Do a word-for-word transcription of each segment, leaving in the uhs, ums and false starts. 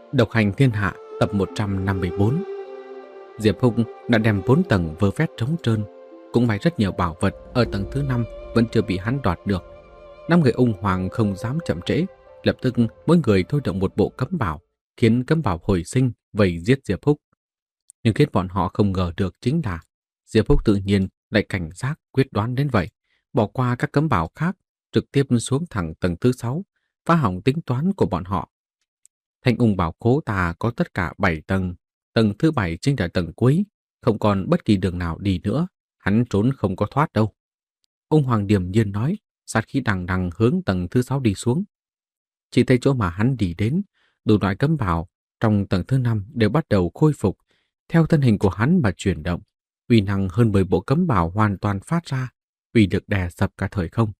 Độc hành thiên hạ tập một trăm năm mươi bốn. Diệp Húc đã đem bốn tầng vơ vét trống trơn. Cũng may rất nhiều bảo vật ở tầng thứ năm vẫn chưa bị hắn đoạt được. Năm người ung hoàng không dám chậm trễ, lập tức mỗi người thôi động một bộ cấm bảo, khiến cấm bảo hồi sinh vây giết Diệp Húc. Nhưng khiến bọn họ không ngờ được chính là Diệp Húc tự nhiên lại cảnh giác quyết đoán đến vậy, bỏ qua các cấm bảo khác, trực tiếp xuống thẳng tầng thứ sáu, phá hỏng tính toán của bọn họ. Thanh ung bảo khố ta có tất cả bảy tầng. Tầng thứ bảy chính là tầng cuối, không còn bất kỳ đường nào đi nữa, hắn trốn không có thoát đâu. Ung Hoàng điềm nhiên nói, sát khí đằng đằng hướng tầng thứ sáu đi xuống. Chỉ thấy chỗ mà hắn đi đến, đủ loại cấm bảo trong tầng thứ năm đều bắt đầu khôi phục, theo thân hình của hắn mà chuyển động. Uy năng hơn mười bộ cấm bảo hoàn toàn phát ra, uy lực đè sập cả thời không.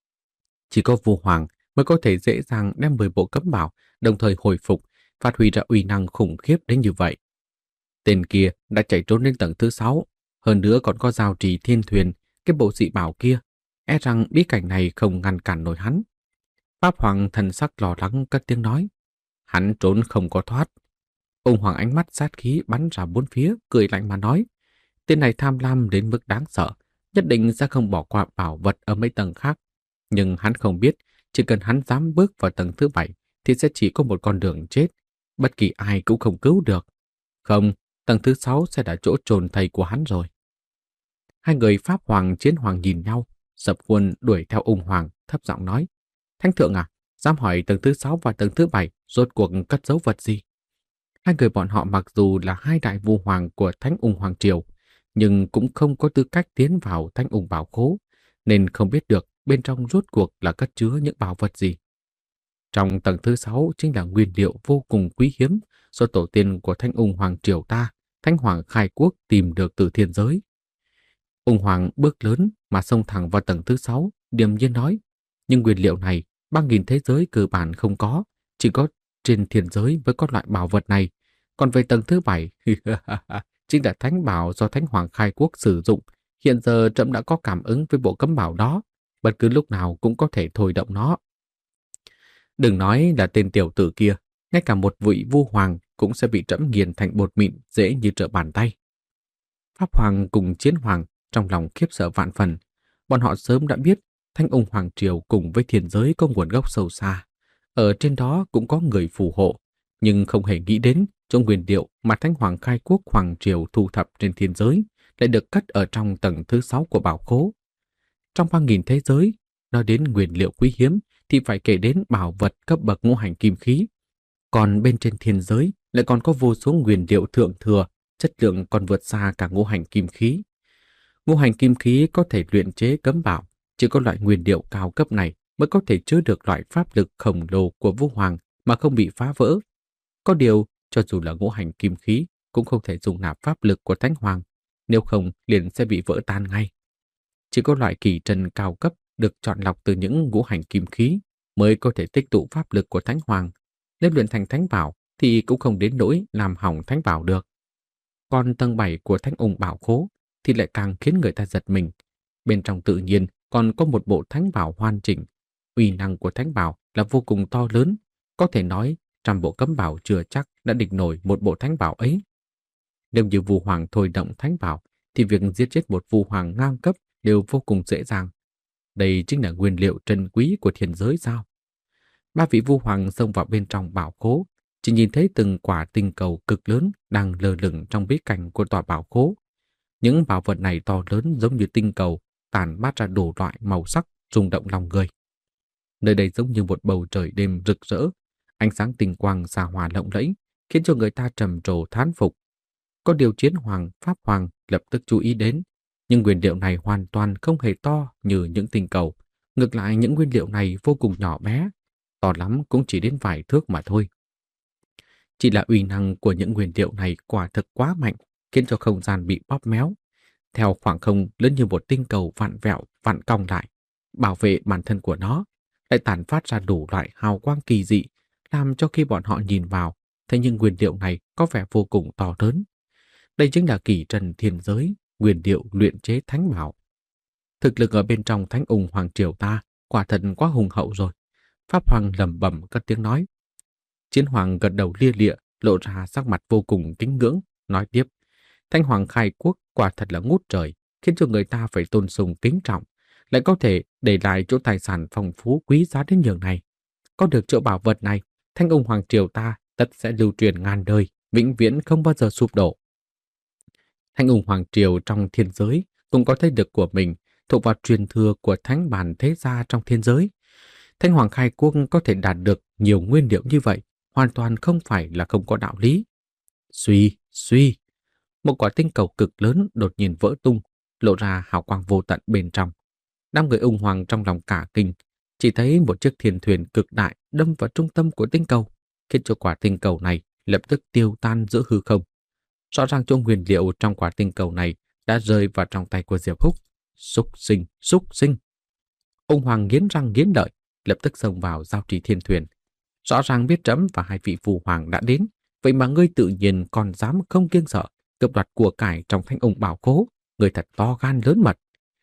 Chỉ có Vu Hoàng mới có thể dễ dàng đem mười bộ cấm bảo đồng thời hồi phục, phát huy ra uy năng khủng khiếp đến như vậy. Tên kia đã chạy trốn đến tầng thứ sáu, hơn nữa còn có giao trì thiên thuyền, cái bộ dị bảo kia, e rằng bí cảnh này không ngăn cản nổi hắn. Pháp Hoàng thần sắc lo lắng cất tiếng nói, hắn trốn không có thoát. Ông Hoàng ánh mắt sát khí bắn ra bốn phía, cười lạnh mà nói, tên này tham lam đến mức đáng sợ, nhất định sẽ không bỏ qua bảo vật ở mấy tầng khác. Nhưng hắn không biết, chỉ cần hắn dám bước vào tầng thứ bảy thì sẽ chỉ có một con đường chết, bất kỳ ai cũng không cứu được. Không, tầng thứ sáu sẽ là chỗ trồn thầy của hắn rồi. Hai người Pháp Hoàng Chiến Hoàng nhìn nhau, Sập Khuôn đuổi theo ung Hoàng, thấp giọng nói, Thánh thượng à, dám hỏi tầng thứ sáu và tầng thứ bảy rốt cuộc cất giấu vật gì? Hai người bọn họ mặc dù là hai đại vu hoàng của Thánh Ung Hoàng Triều, nhưng cũng không có tư cách tiến vào Thánh Ung Bảo Khố, nên không biết được bên trong rốt cuộc là cất chứa những bảo vật gì. Trong tầng thứ sáu chính là nguyên liệu vô cùng quý hiếm do tổ tiên của Thanh Ung Hoàng Triều ta, Thánh Hoàng Khai Quốc tìm được từ thiên giới. Ung Hoàng bước lớn mà xông thẳng vào tầng thứ sáu, điềm nhiên nói, nhưng nguyên liệu này ba nghìn thế giới cơ bản không có, chỉ có trên thiên giới mới có loại bảo vật này. Còn về tầng thứ bảy, chính là thánh bảo do Thánh Hoàng Khai Quốc sử dụng. Hiện giờ trẫm đã có cảm ứng với bộ cấm bảo đó, bất cứ lúc nào cũng có thể thôi động nó. Đừng nói là tên tiểu tử kia, ngay cả một vị vu hoàng cũng sẽ bị trẫm nghiền thành bột mịn dễ như trở bàn tay. Pháp Hoàng cùng Chiến Hoàng trong lòng khiếp sợ vạn phần. Bọn họ sớm đã biết Thanh Ung Hoàng Triều cùng với thiên giới có nguồn gốc sâu xa. Ở trên đó cũng có người phù hộ, nhưng không hề nghĩ đến chỗ nguyên liệu mà Thánh Hoàng Khai Quốc Hoàng Triều thu thập trên thiên giới lại được cất ở trong tầng thứ sáu của bảo khố. Trong ba nghìn thế giới, nói đến nguyên liệu quý hiếm thì phải kể đến bảo vật cấp bậc ngũ hành kim khí. Còn bên trên thiên giới lại còn có vô số nguyên liệu thượng thừa, chất lượng còn vượt xa cả ngũ hành kim khí. Ngũ hành kim khí có thể luyện chế cấm bảo, chỉ có loại nguyên liệu cao cấp này mới có thể chứa được loại pháp lực khổng lồ của Vũ Hoàng mà không bị phá vỡ. Có điều, cho dù là ngũ hành kim khí cũng không thể dùng nạp pháp lực của Thánh Hoàng, nếu không liền sẽ bị vỡ tan ngay. Chỉ có loại kỳ trần cao cấp được chọn lọc từ những ngũ hành kim khí mới có thể tích tụ pháp lực của Thánh Hoàng. Nếu luyện thành thánh bảo thì cũng không đến nỗi làm hỏng thánh bảo được. Còn tầng bảy của Thánh Ung Bảo Khố thì lại càng khiến người ta giật mình. Bên trong tự nhiên còn có một bộ thánh bảo hoàn chỉnh. Uy năng của thánh bảo là vô cùng to lớn, có thể nói trăm bộ cấm bảo chưa chắc đã địch nổi một bộ thánh bảo ấy. Nếu như Vu Hoàng thôi động thánh bảo thì việc giết chết một Vu Hoàng ngang cấp đều vô cùng dễ dàng. Đây chính là nguyên liệu trân quý của thiên giới sao? Ba vị Vu Hoàng xông vào bên trong bảo khố, chỉ nhìn thấy từng quả tinh cầu cực lớn đang lơ lửng trong bí cảnh của tòa bảo khố. Những bảo vật này to lớn giống như tinh cầu, tản mát ra đủ loại màu sắc rung động lòng người. Nơi đây giống như một bầu trời đêm rực rỡ, ánh sáng tinh quang xa hoa lộng lẫy, khiến cho người ta trầm trồ thán phục. Có điều Chiến Hoàng, Pháp Hoàng lập tức chú ý đến, nhưng nguyên liệu này hoàn toàn không hề to như những tinh cầu. Ngược lại những nguyên liệu này vô cùng nhỏ bé, to lắm cũng chỉ đến vài thước mà thôi. Chỉ là uy năng của những nguyên liệu này quả thực quá mạnh, khiến cho không gian bị bóp méo. Theo khoảng không lớn như một tinh cầu vặn vẹo, vặn cong lại, bảo vệ bản thân của nó, lại tản phát ra đủ loại hào quang kỳ dị, làm cho khi bọn họ nhìn vào, thấy những nguyên liệu này có vẻ vô cùng to lớn. Đây chính là kỳ trần thiên giới, nguyên liệu luyện chế thánh bảo. Thực lực ở bên trong Thánh Ung Hoàng Triều ta quả thật quá hùng hậu rồi. Pháp Hoàng lẩm bẩm cất tiếng nói. Chiến Hoàng gật đầu lia lịa, lộ ra sắc mặt vô cùng kính ngưỡng, nói tiếp. Thanh Hoàng khai quốc quả thật là ngút trời, khiến cho người ta phải tôn sùng kính trọng, lại có thể để lại chỗ tài sản phong phú quý giá đến nhường này. Có được chỗ bảo vật này, Thanh Ung Hoàng triều ta tất sẽ lưu truyền ngàn đời, vĩnh viễn không bao giờ sụp đổ. Thanh Ung Hoàng triều trong thiên giới cũng có thế lực của mình, thuộc vào truyền thừa của thánh bản thế gia trong thiên giới. Thanh Hoàng khai quốc có thể đạt được nhiều nguyên liệu như vậy, hoàn toàn không phải là không có đạo lý. Suy, suy, một quả tinh cầu cực lớn đột nhiên vỡ tung, lộ ra hào quang vô tận bên trong. Năm người ung hoàng trong lòng cả kinh, chỉ thấy một chiếc thiên thuyền cực đại đâm vào trung tâm của tinh cầu, khiến cho quả tinh cầu này lập tức tiêu tan giữa hư không. Rõ ràng chỗ nguyên liệu trong quả tinh cầu này đã rơi vào trong tay của Diệp Húc. Súc sinh, súc sinh. Ung hoàng nghiến răng nghiến lợi, lập tức xông vào giao trì thiên thuyền. Rõ ràng biết trẫm và hai vị phù hoàng đã đến, vậy mà ngươi tự nhiên còn dám không kiêng sợ cướp đoạt của cải trong Thanh Ung bảo khố, người thật to gan lớn mật.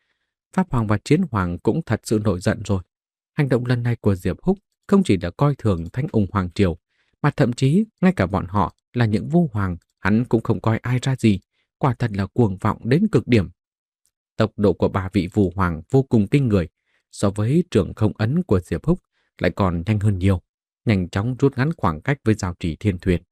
Pháp Hoàng và Chiến Hoàng cũng thật sự nổi giận rồi. Hành động lần này của Diệp Húc không chỉ là coi thường Thanh Ung Hoàng triều, mà thậm chí ngay cả bọn họ là những vua hoàng, hắn cũng không coi ai ra gì, quả thật là cuồng vọng đến cực điểm. Tốc độ của ba vị vua hoàng vô cùng kinh người, so với trường không ấn của Diệp Húc lại còn nhanh hơn nhiều, nhanh chóng rút ngắn khoảng cách với giao trì thiên thuyền.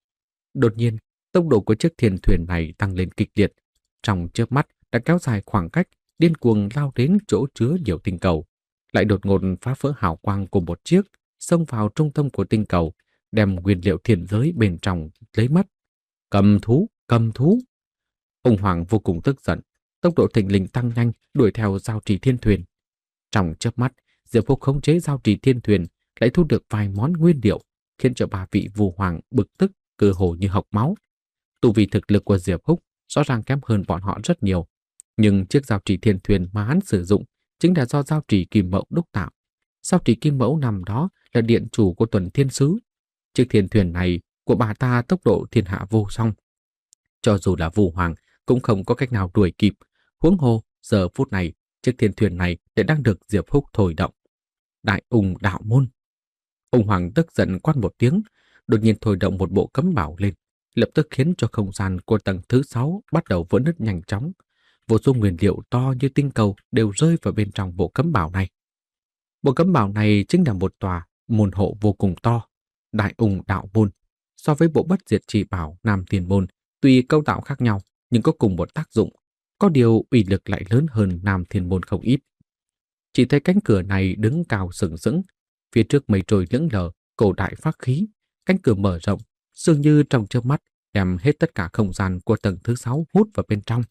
Đột nhiên, tốc độ của chiếc thiên thuyền này tăng lên kịch liệt, trong chớp mắt đã kéo dài khoảng cách, điên cuồng lao đến chỗ chứa nhiều tinh cầu, lại đột ngột phá vỡ hào quang của một chiếc, xông vào trung tâm của tinh cầu, đem nguyên liệu thiên giới bên trong lấy mất. Cầm thú, cầm thú! Ông Hoàng vô cùng tức giận, tốc độ thình lình tăng nhanh, đuổi theo giao trì thiên thuyền. Trong chớp mắt, Diệp Húc khống chế giao trì thiên thuyền, lại thu được vài món nguyên liệu, khiến cho ba vị vua hoàng bực tức, cơ hồ như hộc máu. Tu vi thực lực của Diệp Húc rõ ràng kém hơn bọn họ rất nhiều, nhưng chiếc giao trì thiên thuyền mà hắn sử dụng chính là do giao trì kim mẫu đúc tạo. Giao trì kim mẫu nằm đó là điện chủ của Tuần Thiên Sứ. Chiếc thiên thuyền này của bà ta tốc độ thiên hạ vô song, cho dù là vua hoàng cũng không có cách nào đuổi kịp. Huống hồ giờ phút này chiếc thiên thuyền này đã đang được Diệp Húc thổi động. Đại Ung đạo môn! Ông Hoàng tức giận quát một tiếng, đột nhiên thổi động một bộ cấm bảo lên, lập tức khiến cho không gian của tầng thứ sáu bắt đầu vỡ nứt nhanh chóng. Vô số nguyên liệu to như tinh cầu đều rơi vào bên trong bộ cấm bảo này. Bộ cấm bảo này chính là một tòa môn hộ vô cùng to, Đại Ung đạo môn. So với bộ bất diệt chỉ bảo Nam Tiền môn, tuy câu tạo khác nhau nhưng có cùng một tác dụng, có điều uy lực lại lớn hơn Nam Thiên môn không ít. Chỉ thấy cánh cửa này đứng cao sừng sững, phía trước mây trôi lững lờ, cổ đại pháp khí, cánh cửa mở rộng, dường như trong chớp mắt đem hết tất cả không gian của tầng thứ sáu hút vào bên trong.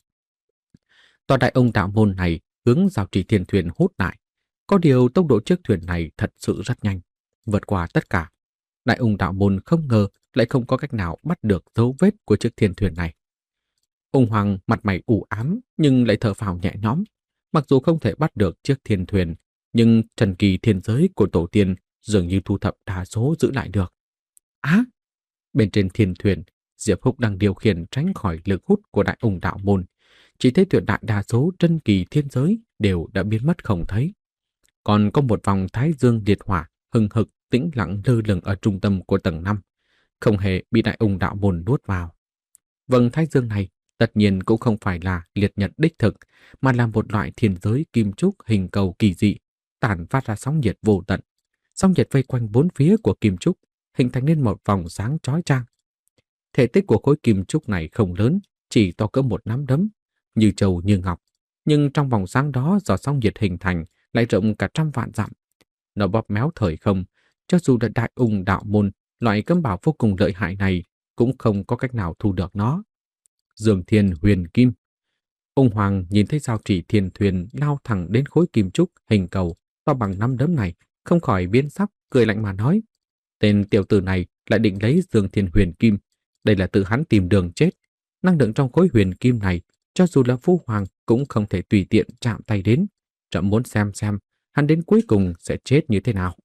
Tòa Đại Ung đạo môn này hướng giao trì thiên thuyền hút lại, có điều tốc độ chiếc thuyền này thật sự rất nhanh, vượt qua tất cả. Đại Ung đạo môn không ngờ lại không có cách nào bắt được dấu vết của chiếc thiên thuyền này. Ung Hoàng mặt mày u ám nhưng lại thở phào nhẹ nhõm. Mặc dù không thể bắt được chiếc thiên thuyền, nhưng thần kỳ thiên giới của tổ tiên dường như thu thập đa số giữ lại được. Á! Bên trên thiên thuyền, Diệp Húc đang điều khiển tránh khỏi lực hút của Đại Ung đạo môn. Chỉ thấy tuyệt đại đa số chân kỳ thiên giới đều đã biến mất không thấy. Còn có một vòng thái dương liệt hỏa hừng hực tĩnh lặng lơ lửng ở trung tâm của tầng năm, không hề bị Đại Ung đạo môn nuốt vào. Vầng thái dương này tất nhiên cũng không phải là liệt nhật đích thực, mà là một loại thiên giới kim trúc hình cầu kỳ dị, tản phát ra sóng nhiệt vô tận. Sóng nhiệt vây quanh bốn phía của kim trúc, hình thành nên một vòng sáng chói chang. Thể tích của khối kim trúc này không lớn, chỉ to cỡ một nắm đấm, như trầu như ngọc, nhưng trong vòng sáng đó do sóng nhiệt hình thành lại rộng cả trăm vạn dặm. Nó bóp méo thời không, cho dù là Đại Ung đạo môn, loại cấm bảo vô cùng lợi hại này cũng không có cách nào thu được nó. Dương Thiên Huyền Kim. Ông Hoàng nhìn thấy giao trì thiên thuyền lao thẳng đến khối kim trúc hình cầu to bằng nắm đấm này, không khỏi biến sắc, cười lạnh mà nói: tên tiểu tử này lại định lấy Dương Thiên Huyền Kim, đây là tự hắn tìm đường chết. Năng lượng trong khối huyền kim này, cho dù là Phu Hoàng cũng không thể tùy tiện chạm tay đến. Trẫm muốn xem xem hắn đến cuối cùng sẽ chết như thế nào.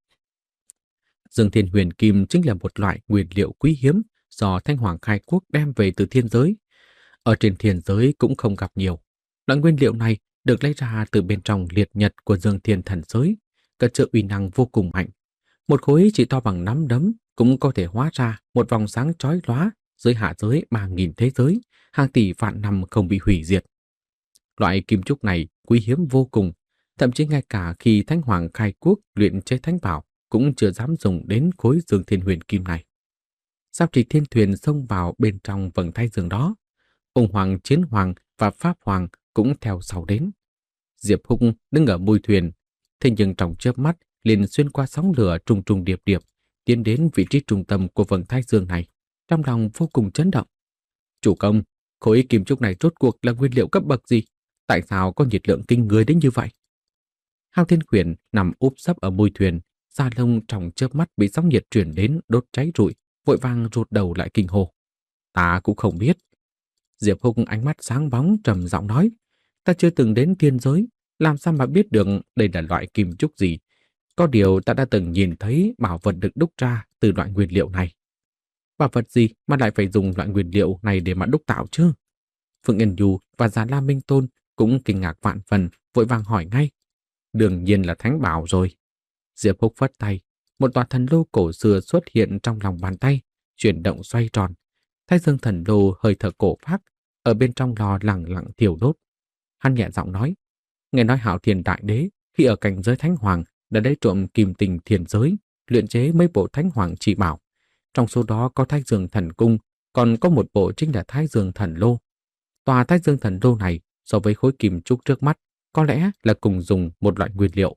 Dương Thiên Huyền Kim chính là một loại nguyên liệu quý hiếm do Thanh Hoàng khai quốc đem về từ thiên giới. Ở trên thiên giới cũng không gặp nhiều. Loại nguyên liệu này được lấy ra từ bên trong liệt nhật của Dương Thiên thần giới, cất chứa uy năng vô cùng mạnh. Một khối chỉ to bằng nắm đấm cũng có thể hóa ra một vòng sáng chói lóa dưới hạ giới ba nghìn thế giới, hàng tỷ vạn năm không bị hủy diệt. Loại kim trúc này quý hiếm vô cùng, thậm chí ngay cả khi Thánh Hoàng khai quốc luyện chế thánh bảo cũng chưa dám dùng đến khối dương thiên huyền kim này. Sao Trì Thiên Thuyền xông vào bên trong vầng thái dương đó, ông Hoàng, Chiến Hoàng và Pháp Hoàng cũng theo sau đến. Diệp Húc đứng ở mui thuyền, thế nhưng trong chớp mắt liền xuyên qua sóng lửa trùng trùng điệp điệp, tiến đến vị trí trung tâm của vầng thái dương này, trong lòng vô cùng chấn động. Chủ công, khối kim trúc này rốt cuộc là nguyên liệu cấp bậc gì? Tại sao có nhiệt lượng kinh người đến như vậy? Hao Thiên Khuyển nằm úp sấp ở mui thuyền, da lông trong chớp mắt bị sóng nhiệt truyền đến đốt cháy rụi, vội vàng rụt đầu lại kinh hô. Ta cũng không biết. Diệp Húc ánh mắt sáng bóng trầm giọng nói, ta chưa từng đến thiên giới, làm sao mà biết được đây là loại kim trúc gì? Có điều ta đã từng nhìn thấy bảo vật được đúc ra từ loại nguyên liệu này. Bảo vật gì mà lại phải dùng loại nguyên liệu này để mà đúc tạo chứ? Phượng Yên Du và Già La Minh Tôn cũng kinh ngạc vạn phần, vội vàng hỏi ngay. Đương nhiên là thánh bảo rồi. Diệp Húc phất tay, một tòa thần lô cổ xưa xuất hiện trong lòng bàn tay, chuyển động xoay tròn. Thái dương thần lô hơi thở cổ phác, ở bên trong lò lẳng lặng thiêu đốt. Hắn nhẹ giọng nói, nghe nói Hạo Thiên Đại Đế khi ở cảnh giới Thánh Hoàng đã lấy trộm kim tình thiên giới, luyện chế mấy bộ Thánh Hoàng chỉ bảo. Trong số đó có Thái Dương Thần Cung, còn có một bộ chính là Thái Dương Thần Lô. Tòa Thái Dương Thần Lô này so với khối kim trúc trước mắt có lẽ là cùng dùng một loại nguyên liệu.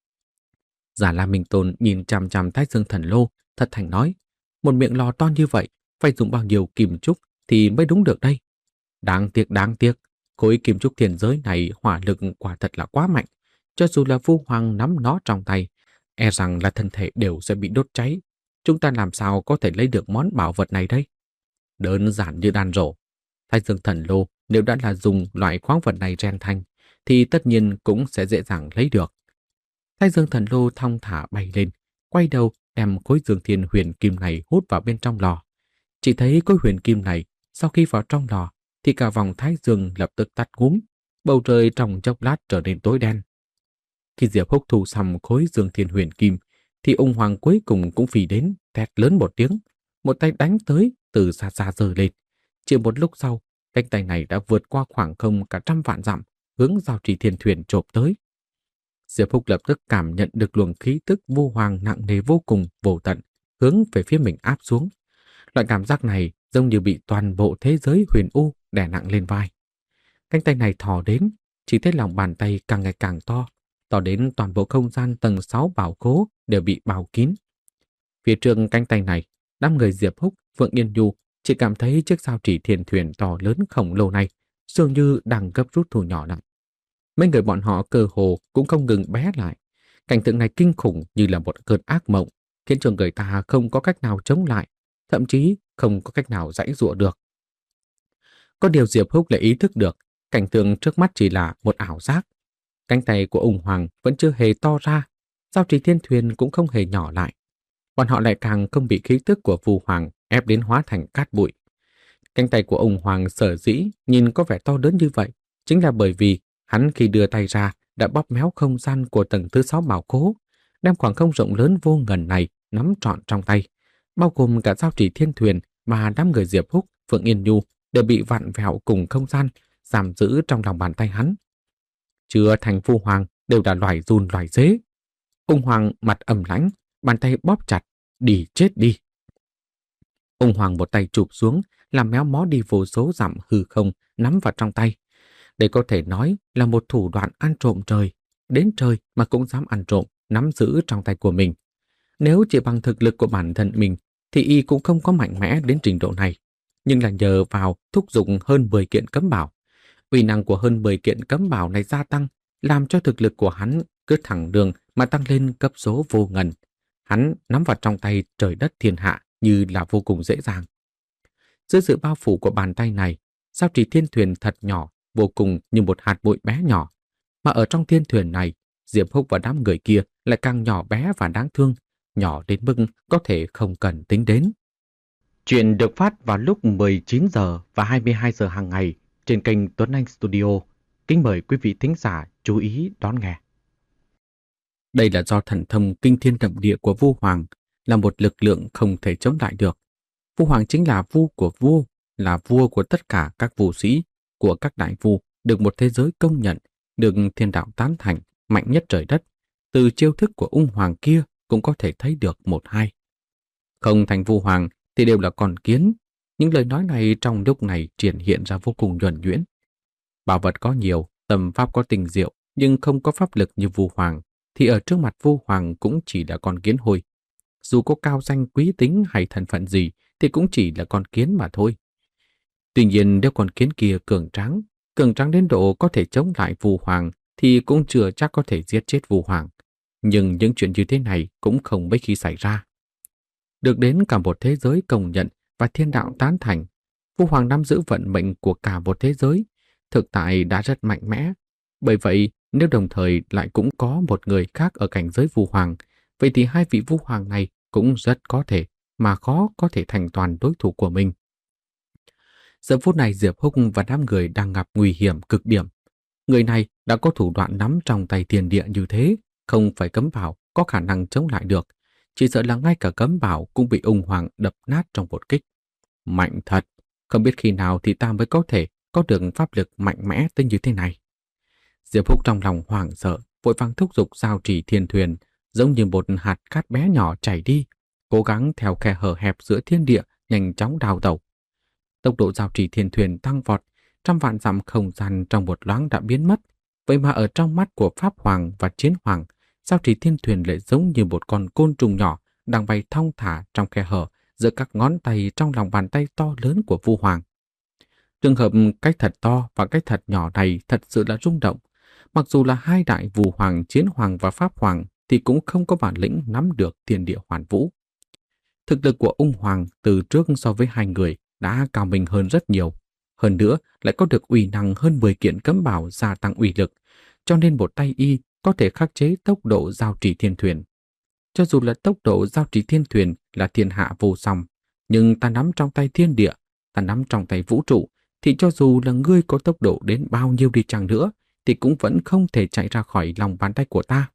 Già La Minh Tôn nhìn chằm chằm Thái Dương Thần Lô, thật thành nói, một miệng lò to như vậy phải dùng bao nhiêu kim trúc thì mới đúng được đây. Đáng tiếc, đáng tiếc, khối kim trúc thiên giới này hỏa lực quả thật là quá mạnh. Cho dù là Vu Hoàng nắm nó trong tay, e rằng là thân thể đều sẽ bị đốt cháy. Chúng ta làm sao có thể lấy được món bảo vật này đây? Đơn giản như đan rổ. Thái Dương Thần Lô nếu đã là dùng loại khoáng vật này rèn thành, thì tất nhiên cũng sẽ dễ dàng lấy được. Thái Dương Thần Lô thong thả bay lên, quay đầu đem khối dương thiên huyền kim này hút vào bên trong lò. Chỉ thấy khối huyền kim này sau khi vào trong lò thì cả vòng thái dương lập tức tắt ngúm, bầu trời trong chốc lát trở nên tối đen. Khi Diệp Húc thu xong khối dương thiên huyền kim thì ông Hoàng cuối cùng cũng phi đến, thét lớn một tiếng, một tay đánh tới từ xa xa giơ lên. Chỉ một lúc sau, cánh tay này đã vượt qua khoảng không cả trăm vạn dặm, hướng Giao Trì Thiên Thuyền chộp tới. Diệp Húc lập tức cảm nhận được luồng khí tức Vu Hoàng nặng nề vô cùng, vô tận, hướng về phía mình áp xuống. Loại cảm giác này giống như bị toàn bộ thế giới huyền u đè nặng lên vai. Cánh tay này thò đến, chỉ thấy lòng bàn tay càng ngày càng to, to đến toàn bộ không gian tầng sáu bảo khố đều bị bao kín. Phía trước cánh tay này, đám người Diệp Húc, Phượng Yên Du chỉ cảm thấy chiếc Giao Trì Thiên Thuyền to lớn khổng lồ này dường như đang gấp rút thu nhỏ lại. Mấy người bọn họ cơ hồ cũng không ngừng bé lại. Cảnh tượng này kinh khủng như là một cơn ác mộng, khiến cho người ta không có cách nào chống lại, thậm chí không có cách nào giãy giụa được. Có điều Diệp Húc lại ý thức được, cảnh tượng trước mắt chỉ là một ảo giác. Cánh tay của ông Hoàng vẫn chưa hề to ra, Giao Trì Thiên Thuyền cũng không hề nhỏ lại. Bọn họ lại càng không bị khí tức của Vu Hoàng ép đến hóa thành cát bụi. Cánh tay của ông Hoàng sở dĩ nhìn có vẻ to lớn như vậy, chính là bởi vì hắn khi đưa tay ra đã bóp méo không gian của tầng thứ sáu bảo khố, đem khoảng không rộng lớn vô ngần này nắm trọn trong tay, bao gồm cả Giao Trì Thiên Thuyền và đám người Diệp Húc, Phượng Yên Nhu đều bị vặn vẹo cùng không gian, giam giữ trong lòng bàn tay hắn. Chưa thành Vu Hoàng đều là loài run loài dế. Ông Hoàng mặt ẩm lãnh, bàn tay bóp chặt, đi chết đi. Ông Hoàng một tay chụp xuống, làm méo mó đi vô số dặm hư không nắm vào trong tay. Đây có thể nói là một thủ đoạn ăn trộm trời, đến trời mà cũng dám ăn trộm, nắm giữ trong tay của mình. Nếu chỉ bằng thực lực của bản thân mình thì y cũng không có mạnh mẽ đến trình độ này, nhưng là nhờ vào thúc giục hơn mười kiện cấm bảo. Uy năng của hơn mười kiện cấm bảo này gia tăng, làm cho thực lực của hắn cứ thẳng đường mà tăng lên cấp số vô ngần. Hắn nắm vào trong tay trời đất thiên hạ như là vô cùng dễ dàng. Dưới sự bao phủ của bàn tay này, Giao Trì Thiên Thuyền thật nhỏ, vô cùng như một hạt bụi bé nhỏ. Mà ở trong thiên thuyền này, Diệp Húc và đám người kia lại càng nhỏ bé và đáng thương, nhỏ đến mức có thể không cần tính đến. Chuyện được phát vào lúc mười chín giờ và hai mươi hai giờ hàng ngày trên kênh Tuấn Anh Studio. Kính mời quý vị thính giả chú ý đón nghe. Đây là do thần thông kinh thiên động địa của Vu Hoàng, là một lực lượng không thể chống lại được. Vu Hoàng chính là vua của vua, là vua của tất cả các vũ sĩ, của các đại vu, được một thế giới công nhận, được thiên đạo tán thành, mạnh nhất trời đất. Từ chiêu thức của ung hoàng kia cũng có thể thấy được một hai. Không thành Vu Hoàng thì đều là con kiến. Những lời nói này trong lúc này triển hiện ra vô cùng nhuần nhuyễn. Bảo vật có nhiều, tầm pháp có tinh diệu, nhưng không có pháp lực như Vu Hoàng, thì ở trước mặt Vu Hoàng cũng chỉ là con kiến hôi. Dù có cao danh quý tính hay thân phận gì, thì cũng chỉ là con kiến mà thôi. Tuy nhiên nếu con kiến kia cường tráng, cường tráng đến độ có thể chống lại Vu Hoàng, thì cũng chưa chắc có thể giết chết Vu Hoàng. Nhưng những chuyện như thế này cũng không mấy khi xảy ra. Được đến cả một thế giới công nhận và thiên đạo tán thành, Vu Hoàng nắm giữ vận mệnh của cả một thế giới, thực tại đã rất mạnh mẽ. Bởi vậy, nếu đồng thời lại cũng có một người khác ở cảnh giới Vu Hoàng, vậy thì hai vị Vu Hoàng này cũng rất có thể mà khó có thể thành toàn đối thủ của mình. Giờ phút này Diệp Húc và đám người đang gặp nguy hiểm cực điểm. Người này đã có thủ đoạn nắm trong tay thiên địa như thế, không phải cấm bảo có khả năng chống lại được. Chỉ sợ là ngay cả cấm bảo cũng bị ung hoàng đập nát trong một kích. Mạnh thật, không biết khi nào thì ta mới có thể có được pháp lực mạnh mẽ tới như thế này. Diệp Húc trong lòng hoảng sợ, vội vàng thúc giục giao trì thiên thuyền, giống như một hạt cát bé nhỏ chảy đi, cố gắng theo khe hở hẹp giữa thiên địa nhanh chóng đào tẩu. Tốc độ giao trì thiên thuyền tăng vọt, trăm vạn dặm không gian trong một loáng đã biến mất. Vậy mà ở trong mắt của Pháp Hoàng và Chiến Hoàng, giao trì thiên thuyền lại giống như một con côn trùng nhỏ đang bay thong thả trong khe hở giữa các ngón tay trong lòng bàn tay to lớn của Vu Hoàng. Trường hợp cái thật to và cái thật nhỏ này thật sự là rung động. Mặc dù là hai đại Vu Hoàng, Chiến Hoàng và Pháp Hoàng thì cũng không có bản lĩnh nắm được thiên địa hoàn vũ. Thực lực của ung hoàng từ trước so với hai người đã cao mình hơn rất nhiều. Hơn nữa lại có được uy năng hơn mười kiện cấm bảo gia tăng uy lực, cho nên một tay y có thể khắc chế tốc độ giao trì thiên thuyền. Cho dù là tốc độ giao trì thiên thuyền là thiên hạ vô song, nhưng ta nắm trong tay thiên địa, ta nắm trong tay vũ trụ, thì cho dù là ngươi có tốc độ đến bao nhiêu đi chăng nữa, thì cũng vẫn không thể chạy ra khỏi lòng bàn tay của ta.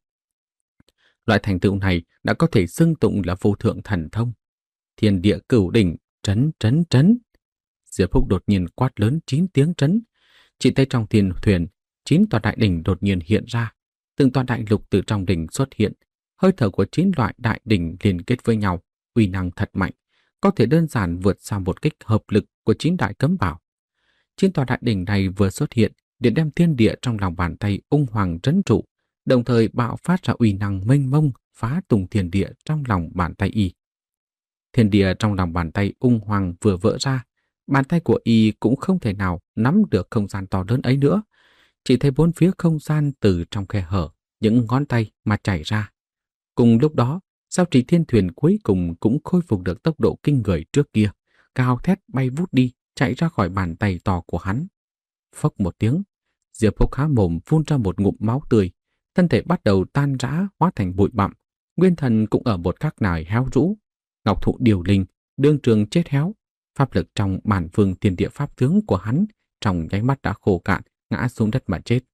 Loại thành tựu này đã có thể xưng tụng là vô thượng thần thông. Thiên địa cửu đỉnh, trấn trấn trấn. Diệp Húc đột nhiên quát lớn chín tiếng trấn. Chỉ thấy trong thiên thuyền, chín tòa đại đỉnh đột nhiên hiện ra. Từng tòa đại lục từ trong đỉnh xuất hiện. Hơi thở của chín loại đại đỉnh liên kết với nhau, uy năng thật mạnh, có thể đơn giản vượt xa một kích hợp lực của chín đại cấm bảo. Chín tòa đại đỉnh này vừa xuất hiện để đem thiên địa trong lòng bàn tay ung hoàng trấn trụ, đồng thời bạo phát ra uy năng mênh mông phá tung thiên địa trong lòng bàn tay y. Thiên địa trong lòng bàn tay ung hoàng vừa vỡ ra, bàn tay của y cũng không thể nào nắm được không gian to lớn ấy nữa. Chỉ thấy bốn phía không gian từ trong khe hở, những ngón tay mà chảy ra. Cùng lúc đó, giao trì thiên thuyền cuối cùng cũng khôi phục được tốc độ kinh người trước kia, cao thét bay vút đi, chạy ra khỏi bàn tay to của hắn. Phốc một tiếng, Diệp Húc há mồm phun ra một ngụm máu tươi, thân thể bắt đầu tan rã hóa thành bụi bặm, nguyên thần cũng ở một khắc nải héo rũ. Ngọc thụ điều linh, đương trường chết héo, pháp lực trong bản vương thiên địa pháp tướng của hắn trong nháy mắt đã khô cạn, ngã xuống đất mà chết.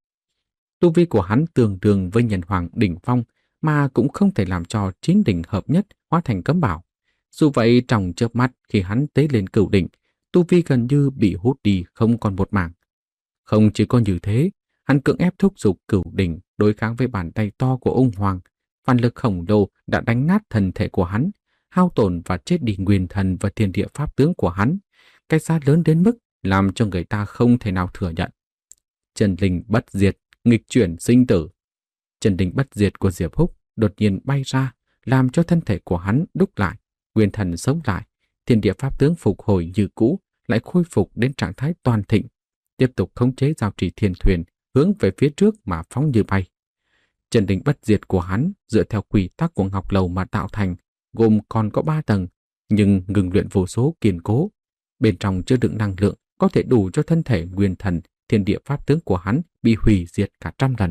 Tu vi của hắn tương đương với nhân hoàng đỉnh phong, mà cũng không thể làm cho chín đỉnh hợp nhất hóa thành cấm bảo. Dù vậy, trong chớp mắt khi hắn tế lên cửu đỉnh, tu vi gần như bị hút đi không còn một mảng. Không chỉ có như thế, hắn cưỡng ép thúc giục cửu đỉnh đối kháng với bàn tay to của ung hoàng. Phản lực khổng lồ đã đánh nát thân thể của hắn, hao tổn và chết đi nguyên thần và thiên địa pháp tướng của hắn. Cái giá lớn đến mức làm cho người ta không thể nào thừa nhận. Chân linh bất diệt, nghịch chuyển sinh tử. Chân linh bất diệt của Diệp Húc đột nhiên bay ra, làm cho thân thể của hắn đúc lại, nguyên thần sống lại, thiên địa pháp tướng phục hồi như cũ, lại khôi phục đến trạng thái toàn thịnh, tiếp tục khống chế giao trì thiên thuyền hướng về phía trước mà phóng như bay. Chân linh bất diệt của hắn dựa theo quy tắc của Ngọc Lầu mà tạo thành, gồm còn có ba tầng, nhưng ngừng luyện vô số kiên cố. Bên trong chứa đựng năng lượng có thể đủ cho thân thể nguyên thần, thiên địa pháp tướng của hắn bị hủy diệt cả trăm lần.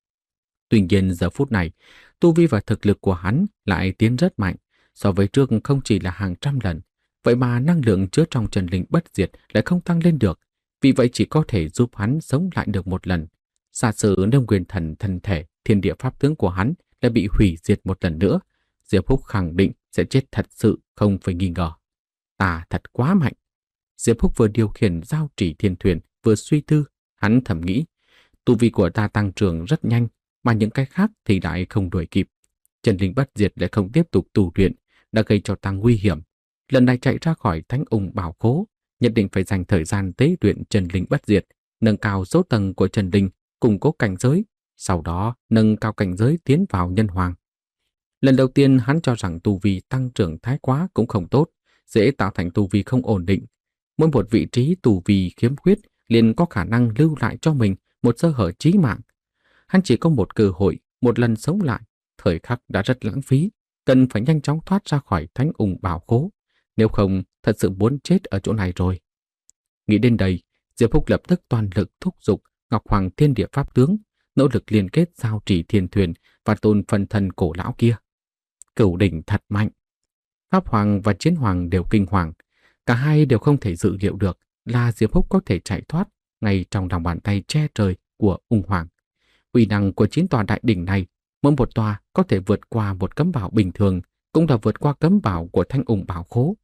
Tuy nhiên giờ phút này, tu vi và thực lực của hắn lại tiến rất mạnh, so với trước không chỉ là hàng trăm lần. Vậy mà năng lượng chứa trong chân linh bất diệt lại không tăng lên được, vì vậy chỉ có thể giúp hắn sống lại được một lần. Giả sử nếu nguyên thần thân thể, thiên địa pháp tướng của hắn lại bị hủy diệt một lần nữa, Diệp Húc khẳng định sẽ chết thật sự, không phải nghi ngờ. Ta thật quá mạnh. Diệp Húc vừa điều khiển giao chỉ thiên thuyền, vừa suy tư, hắn thầm nghĩ, tu vi của ta tăng trưởng rất nhanh, mà những cái khác thì lại không đuổi kịp. Chân linh bất diệt lại không tiếp tục tu luyện, đã gây cho ta nguy hiểm. Lần này chạy ra khỏi Thánh Ung Bảo Khố, nhất định phải dành thời gian tế luyện chân linh bất diệt, nâng cao số tầng của chân linh, củng cố cảnh giới, sau đó nâng cao cảnh giới tiến vào nhân hoàng. Lần đầu tiên hắn cho rằng tu vi tăng trưởng thái quá cũng không tốt, dễ tạo thành tu vi không ổn định. Mỗi một vị trí tu vi khiếm khuyết liền có khả năng lưu lại cho mình một sơ hở chí mạng. Hắn chỉ có một cơ hội, một lần sống lại, thời khắc đã rất lãng phí, cần phải nhanh chóng thoát ra khỏi Thánh Ung Bảo Khố, nếu không thật sự muốn chết ở chỗ này rồi. Nghĩ đến đây, Diệp Húc lập tức toàn lực thúc giục Ngọc Hoàng Thiên Địa Pháp Tướng, nỗ lực liên kết giao trì thiên thuyền và tôn phần thần cổ lão kia. Cửu đỉnh thật mạnh. Pháp Hoàng và Chiến Hoàng đều kinh hoàng, cả hai đều không thể dự liệu được là Diệp Húc có thể chạy thoát ngay trong lòng bàn tay che trời của Ung Hoàng. Uy năng của chín tòa đại đỉnh này, mỗi một tòa có thể vượt qua một cấm bảo bình thường, cũng là vượt qua cấm bảo của Thanh Ung Bảo Khố.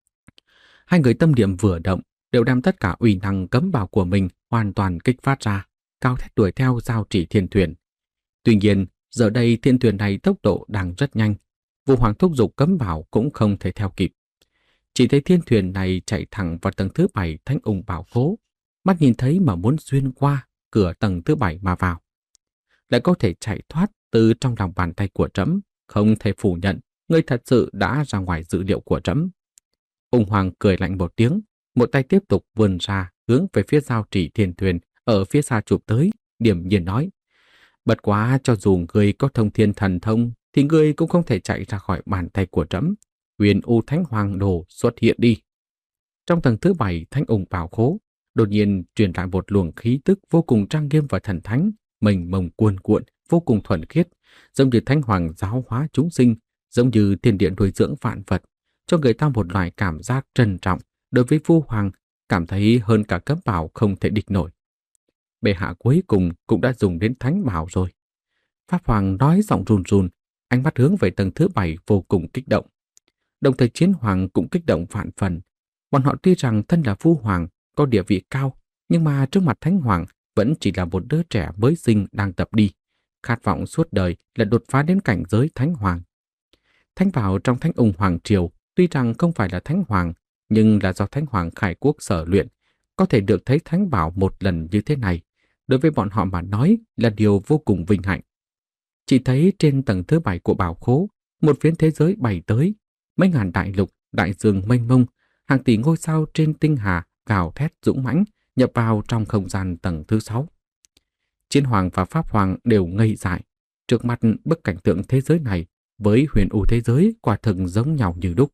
Hai người tâm niệm vừa động, đều đem tất cả uy năng cấm bảo của mình hoàn toàn kích phát ra, cao thét đuổi theo giao chỉ thiên thuyền. Tuy nhiên, giờ đây thiên thuyền này tốc độ đang rất nhanh, Vũ Hoàng thúc giục cấm bảo cũng không thể theo kịp. Chỉ thấy thiên thuyền này chạy thẳng vào tầng thứ bảy Thánh Ung Bảo Khố, mắt nhìn thấy mà muốn xuyên qua cửa tầng thứ bảy mà vào. Lại có thể chạy thoát từ trong lòng bàn tay của trẫm, không thể phủ nhận, người thật sự đã ra ngoài dự liệu của trẫm. Ung Hoàng cười lạnh một tiếng, một tay tiếp tục vươn ra hướng về phía giao chỉ thiên thuyền ở phía xa chụp tới, điểm nhiên nói: bất quá cho dù người có thông thiên thần thông thì người cũng không thể chạy ra khỏi bàn tay của trẫm. Huyền U Thánh Hoàng Đồ xuất hiện đi. Trong tầng thứ bảy Thánh Ung Bảo Khố, đột nhiên truyền lại một luồng khí tức vô cùng trang nghiêm và thần thánh, mênh mông cuồn cuộn, vô cùng thuần khiết, giống như Thánh Hoàng giáo hóa chúng sinh, giống như thiên địa nuôi dưỡng vạn vật, cho người ta một loại cảm giác trân trọng đối với Vũ Hoàng, cảm thấy hơn cả cấm bảo không thể địch nổi. Bệ hạ cuối cùng cũng đã dùng đến thánh bảo rồi. Pháp Hoàng nói giọng run run, ánh mắt hướng về tầng thứ bảy vô cùng kích động. Đồng thời Chiến Hoàng cũng kích động vạn phần. Bọn họ tuy rằng thân là Vũ Hoàng, có địa vị cao, nhưng mà trước mặt Thánh Hoàng vẫn chỉ là một đứa trẻ mới sinh đang tập đi. Khát vọng suốt đời là đột phá đến cảnh giới Thánh Hoàng. Thánh bảo trong Thánh Ung Hoàng Triều tuy rằng không phải là Thánh Hoàng, nhưng là do Thánh Hoàng Khải Quốc sở luyện, có thể được thấy Thánh bảo một lần như thế này, đối với bọn họ mà nói là điều vô cùng vinh hạnh. Chỉ thấy trên tầng thứ bảy của bảo khố, một phiến thế giới bay tới, mấy ngàn đại lục, đại dương mênh mông, hàng tỷ ngôi sao trên tinh hà gào thét dũng mãnh nhập vào trong không gian tầng thứ sáu. Chiến Hoàng và Pháp Hoàng đều ngây dại trước mặt bức cảnh tượng thế giới này, với huyền u thế giới quả thực giống nhau như đúc.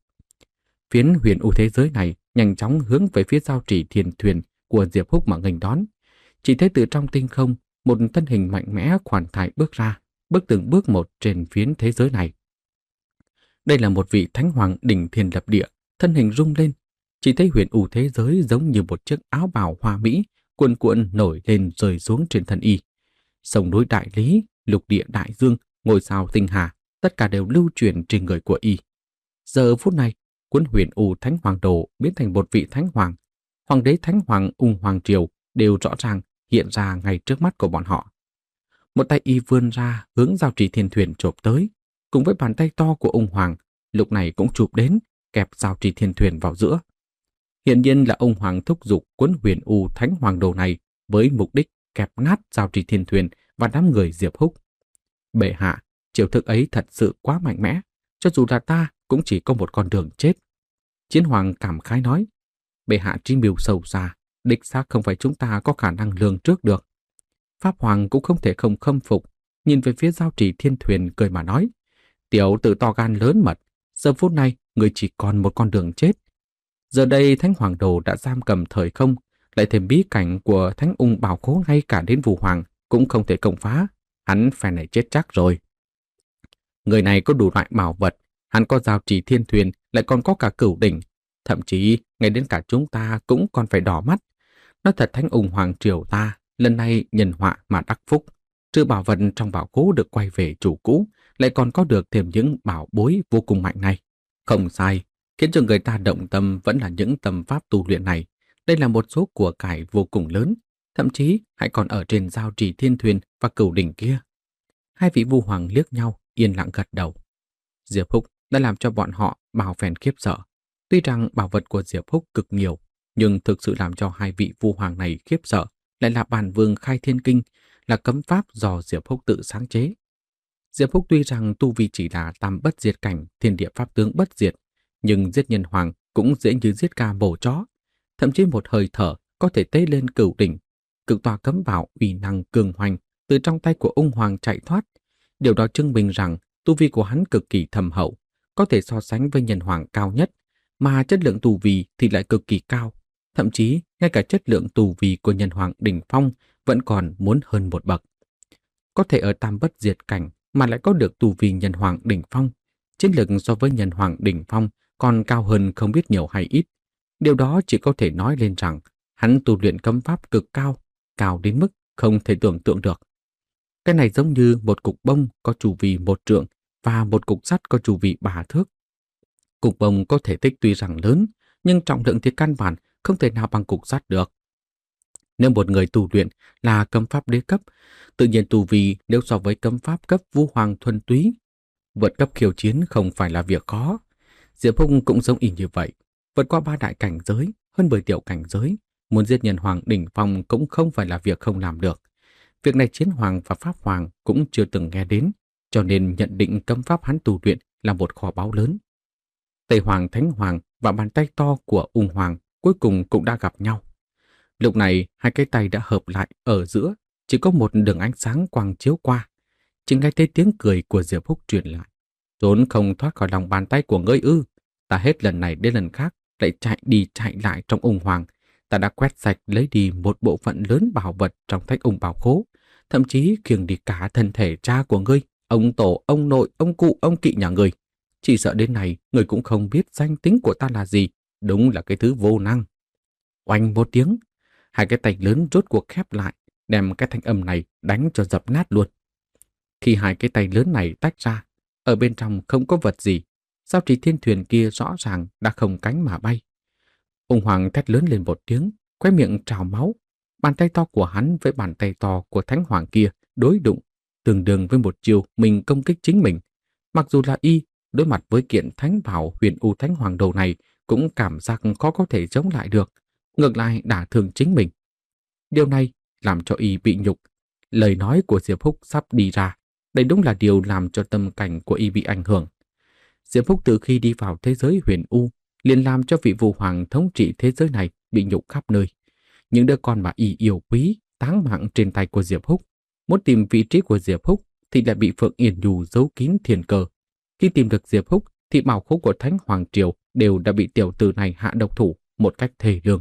Phiến huyền u thế giới này nhanh chóng hướng về phía giao chỉ thiên thuyền của Diệp Húc mà nghênh đón. Chỉ thấy từ trong tinh không, một thân hình mạnh mẽ khoản thải bước ra, bước từng bước một trên phiến thế giới này. Đây là một vị thánh hoàng đỉnh thiên lập địa, thân hình rung lên. Chỉ thấy huyền u thế giới giống như một chiếc áo bào hoa mỹ, cuộn cuộn nổi lên rơi xuống trên thân y. Sông núi đại lý, lục địa đại dương, ngôi sao tinh hà, tất cả đều lưu truyền trên người của y. Giờ phút này, cuốn huyền u thánh hoàng đồ biến thành một vị thánh hoàng. Hoàng đế thánh hoàng Ung Hoàng Triều đều rõ ràng hiện ra ngay trước mắt của bọn họ. Một tay y vươn ra hướng giao trì thiên thuyền chộp tới, cùng với bàn tay to của Ung Hoàng, lúc này cũng chụp đến, kẹp giao trì thiên thuyền vào giữa. Hiện nhiên là Ung Hoàng thúc giục cuốn huyền u thánh hoàng đồ này với mục đích kẹp nát giao trì thiên thuyền và đám người Diệp Húc. Bệ hạ, chiêu thức ấy thật sự quá mạnh mẽ, cho dù là ta cũng chỉ có một con đường chết. Chiến Hoàng cảm khái nói, bệ hạ trí mưu sâu xa, đích xác không phải chúng ta có khả năng lường trước được. Pháp Hoàng cũng không thể không khâm phục, nhìn về phía giao trì thiên thuyền cười mà nói, tiểu tử to gan lớn mật, giờ phút này người chỉ còn một con đường chết. Giờ đây Thánh Hoàng Đồ đã giam cầm thời không, lại thêm bí cảnh của Thánh Ung Bảo Khố, ngay cả đến Vũ Hoàng cũng không thể công phá, hắn phe này chết chắc rồi. Người này có đủ loại bảo vật, hắn có giao trì thiên thuyền, lại còn có cả cửu đỉnh, thậm chí ngay đến cả chúng ta cũng còn phải đỏ mắt. Nói thật Thánh Ung Hoàng Triều ta lần này nhân họa mà đắc phúc. Trừ bảo vật trong bảo khố được quay về chủ cũ, lại còn có được thêm những bảo bối vô cùng mạnh này. Không sai, khiến cho người ta động tâm vẫn là những tâm pháp tu luyện này. Đây là một số của cải vô cùng lớn, thậm chí hãy còn ở trên giao trì thiên thuyền và cửu đỉnh kia. Hai vị vu hoàng liếc nhau, yên lặng gật đầu. Diệp Húc đã làm cho bọn họ bao phen khiếp sợ. Tuy rằng bảo vật của Diệp Húc cực nhiều, nhưng thực sự làm cho hai vị vu hoàng này khiếp sợ lại là bản vương khai thiên kinh, là cấm pháp do Diệp Húc tự sáng chế. Diệp Húc tuy rằng tu vi chỉ là tam bất diệt cảnh, thiên địa pháp tướng bất diệt, nhưng giết nhân hoàng cũng dễ như giết gà bổ chó. Thậm chí một hơi thở có thể tế lên cửu đỉnh, cực tòa cấm bảo uy năng cường hoành từ trong tay của ung hoàng chạy thoát. Điều đó chứng minh rằng tu vi của hắn cực kỳ thâm hậu, có thể so sánh với nhân hoàng cao nhất, mà chất lượng tu vi thì lại cực kỳ cao. Thậm chí ngay cả chất lượng tu vi của nhân hoàng đỉnh phong vẫn còn muốn hơn một bậc. Có thể ở tam bất diệt cảnh mà lại có được tu vi nhân hoàng đỉnh phong, chiến lược so với nhân hoàng đỉnh phong còn cao hơn không biết nhiều hay ít. Điều đó chỉ có thể nói lên rằng hắn tu luyện cấm pháp cực cao, cao đến mức không thể tưởng tượng được. Cái này giống như một cục bông có chu vi một trượng và một cục sắt có chu vi ba thước. Cục bông có thể tích tuy rằng lớn, nhưng trọng lượng thì căn bản không thể nào bằng cục sắt được. Nếu một người tu luyện là cấm pháp đế cấp, tự nhiên tu vi nếu so với cấm pháp cấp vu hoàng thuần túy, vượt cấp khiêu chiến không phải là việc khó. Diệp Húc cũng giống y như vậy, vượt qua ba đại cảnh giới, hơn mười tiểu cảnh giới, muốn giết nhân hoàng đỉnh phong cũng không phải là việc không làm được. Việc này chiến hoàng và pháp hoàng cũng chưa từng nghe đến, cho nên nhận định cấm pháp hắn tu luyện là một kho báu lớn. Tây Hoàng, Thánh Hoàng và bàn tay to của Ung Hoàng cuối cùng cũng đã gặp nhau. Lúc này hai cái tay đã hợp lại ở giữa, chỉ có một đường ánh sáng quang chiếu qua. Chỉ nghe thấy tiếng cười của Diệp Húc truyền lại. Trốn không thoát khỏi lòng bàn tay của ngươi ư? Ta hết lần này đến lần khác lại chạy đi chạy lại trong Ung Hoàng. Ta đã quét sạch lấy đi một bộ phận lớn bảo vật trong thách ung bảo khố, thậm chí khiêng đi cả thân thể cha của ngươi, ông tổ, ông nội, ông cụ, ông kỵ nhà ngươi. Chỉ sợ đến này ngươi cũng không biết danh tính của ta là gì, đúng là cái thứ vô năng. Oanh một tiếng, hai cái tay lớn rốt cuộc khép lại, đem cái thanh âm này đánh cho dập nát luôn. Khi hai cái tay lớn này tách ra, ở bên trong không có vật gì, sao trì thiên thuyền kia rõ ràng đã không cánh mà bay. Ung Hoàng thét lớn lên một tiếng, khóe miệng trào máu. Bàn tay to của hắn với bàn tay to của Thánh Hoàng kia đối đụng, tương đương với một chiều mình công kích chính mình. Mặc dù là y, đối mặt với kiện Thánh Bảo Huyền U Thánh Hoàng đầu này cũng cảm giác khó có thể chống lại được, ngược lại đả thương chính mình. Điều này làm cho y bị nhục. Lời nói của Diệp Húc sắp đi ra, đây đúng là điều làm cho tâm cảnh của y bị ảnh hưởng. Diệp Húc từ khi đi vào thế giới Huyền U liền làm cho vị Vu Hoàng thống trị thế giới này bị nhục khắp nơi. Những đứa con mà y yêu quý táng mạng trên tay của Diệp Húc, muốn tìm vị trí của Diệp Húc thì lại bị Phượng Yên Nhu giấu kín thiên cơ. Khi tìm được Diệp Húc thì bảo khố của Thánh Hoàng Triều đều đã bị tiểu tử này hạ độc thủ một cách thê lương.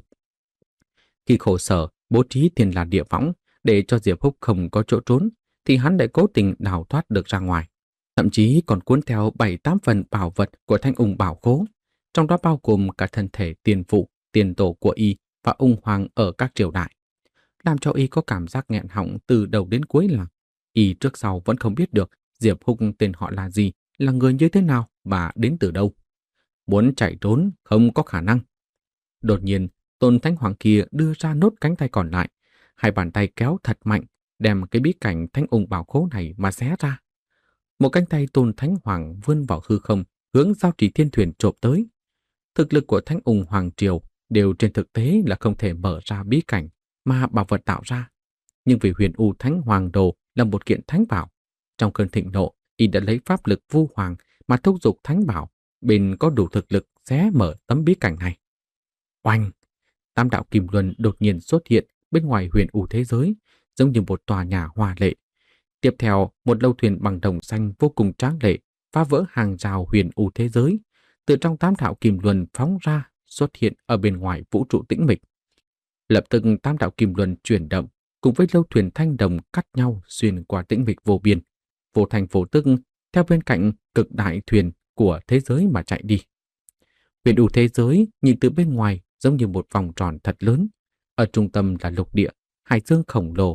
Khi khổ sở bố trí thiên là địa võng để cho Diệp Húc không có chỗ trốn, thì hắn lại cố tình đào thoát được ra ngoài. Thậm chí còn cuốn theo bảy tám phần bảo vật của Thanh Ung bảo khố, trong đó bao gồm cả thân thể tiền phụ, tiền tổ của y và Ung Hoàng ở các triều đại. Làm cho y có cảm giác nghẹn họng từ đầu đến cuối là y trước sau vẫn không biết được Diệp Húc tên họ là gì, là người như thế nào và đến từ đâu. Muốn chạy trốn không có khả năng. Đột nhiên, Tôn Thánh Hoàng kia đưa ra nốt cánh tay còn lại, hai bàn tay kéo thật mạnh, đem cái bí cảnh Thanh Ung bảo khố này mà xé ra. Một cánh tay Tôn Thánh Hoàng vươn vào hư không, hướng giao trì thiên thuyền chộp tới. Thực lực của Thánh Ung Hoàng Triều đều trên thực tế là không thể mở ra bí cảnh mà bảo vật tạo ra. Nhưng vì Huyền U Thánh Hoàng Đồ là một kiện thánh bảo, trong cơn thịnh nộ, y đã lấy pháp lực Vu Hoàng mà thúc giục thánh bảo, bên có đủ thực lực xé mở tấm bí cảnh này. Oanh! Tam đạo kim luân đột nhiên xuất hiện bên ngoài Huyền U thế giới, giống như một tòa nhà hoa lệ. Tiếp theo, một lâu thuyền bằng đồng xanh vô cùng tráng lệ phá vỡ hàng rào Huyền U thế giới, từ trong tam đạo kim luân phóng ra, xuất hiện ở bên ngoài vũ trụ tĩnh mịch. Lập tức tam đạo kim luân chuyển động, cùng với lâu thuyền thanh đồng cắt nhau xuyên qua tĩnh mịch vô biên, vô thành vô tức theo bên cạnh cực đại thuyền của thế giới mà chạy đi. Huyền U thế giới nhìn từ bên ngoài giống như một vòng tròn thật lớn, ở trung tâm là lục địa, hải dương khổng lồ,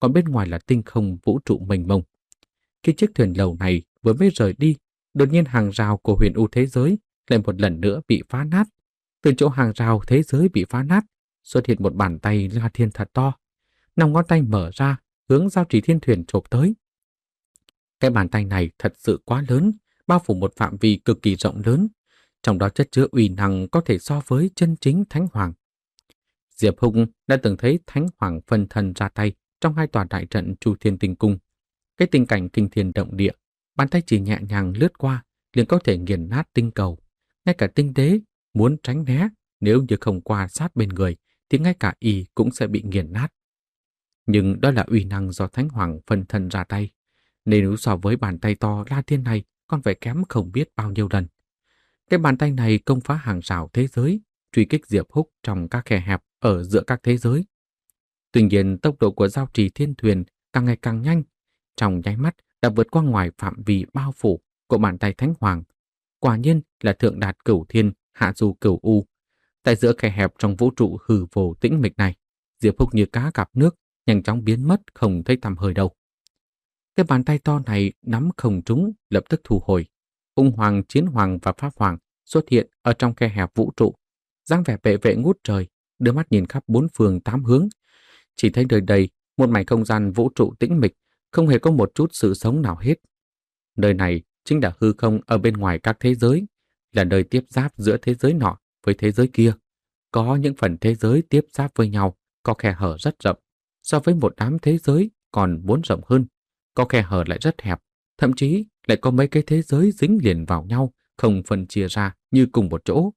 còn bên ngoài là tinh không vũ trụ mênh mông. Khi chiếc thuyền lầu này vừa mới rời đi, đột nhiên hàng rào của huyền u thế giới lại một lần nữa bị phá nát. Từ chỗ hàng rào thế giới bị phá nát, xuất hiện một bàn tay La Thiên thật to. Năm ngón tay mở ra, hướng Giao Trì Thiên Thuyền chộp tới. Cái bàn tay này thật sự quá lớn, bao phủ một phạm vi cực kỳ rộng lớn, trong đó chất chứa uy năng có thể so với chân chính Thánh Hoàng. Diệp Hùng đã từng thấy Thánh Hoàng phân thân ra tay trong hai tòa đại trận Chu Thiên Tinh Cung. Cái tình cảnh kinh thiên động địa, bàn tay chỉ nhẹ nhàng lướt qua, liền có thể nghiền nát tinh cầu. Ngay cả tinh đế muốn tránh né, nếu như không qua sát bên người, thì ngay cả y cũng sẽ bị nghiền nát. Nhưng đó là uy năng do Thánh Hoàng phân thân ra tay, nên nếu so với bàn tay to La Thiên này còn phải kém không biết bao nhiêu lần. Cái bàn tay này công phá hàng rào thế giới, truy kích Diệp Húc trong các khe hẹp ở giữa các thế giới. Tuy nhiên, tốc độ của Giao Trì Thiên Thuyền càng ngày càng nhanh, trong nháy mắt đã vượt qua ngoài phạm vi bao phủ của bàn tay Thánh Hoàng. Quả nhiên là thượng đạt cửu thiên, hạ du cửu u. Tại giữa khe hẹp trong vũ trụ hư vô tĩnh mịch này, Diệp Húc như cá gặp nước, nhanh chóng biến mất không thấy tăm hơi đâu. Cái bàn tay to này nắm không trúng, lập tức thu hồi. Ung Hoàng, Chiến Hoàng và Pháp Hoàng xuất hiện ở trong khe hẹp vũ trụ, dáng vẻ vệ vệ ngút trời, đưa mắt nhìn khắp bốn phương tám hướng. Chỉ thấy nơi đây một mảnh không gian vũ trụ tĩnh mịch, không hề có một chút sự sống nào hết. Nơi này chính là hư không ở bên ngoài các thế giới, là nơi tiếp giáp giữa thế giới nọ với thế giới kia. Có những phần thế giới tiếp giáp với nhau có khe hở rất rộng, so với một đám thế giới còn muốn rộng hơn. Có khe hở lại rất hẹp, thậm chí lại có mấy cái thế giới dính liền vào nhau, không phân chia ra như cùng một chỗ.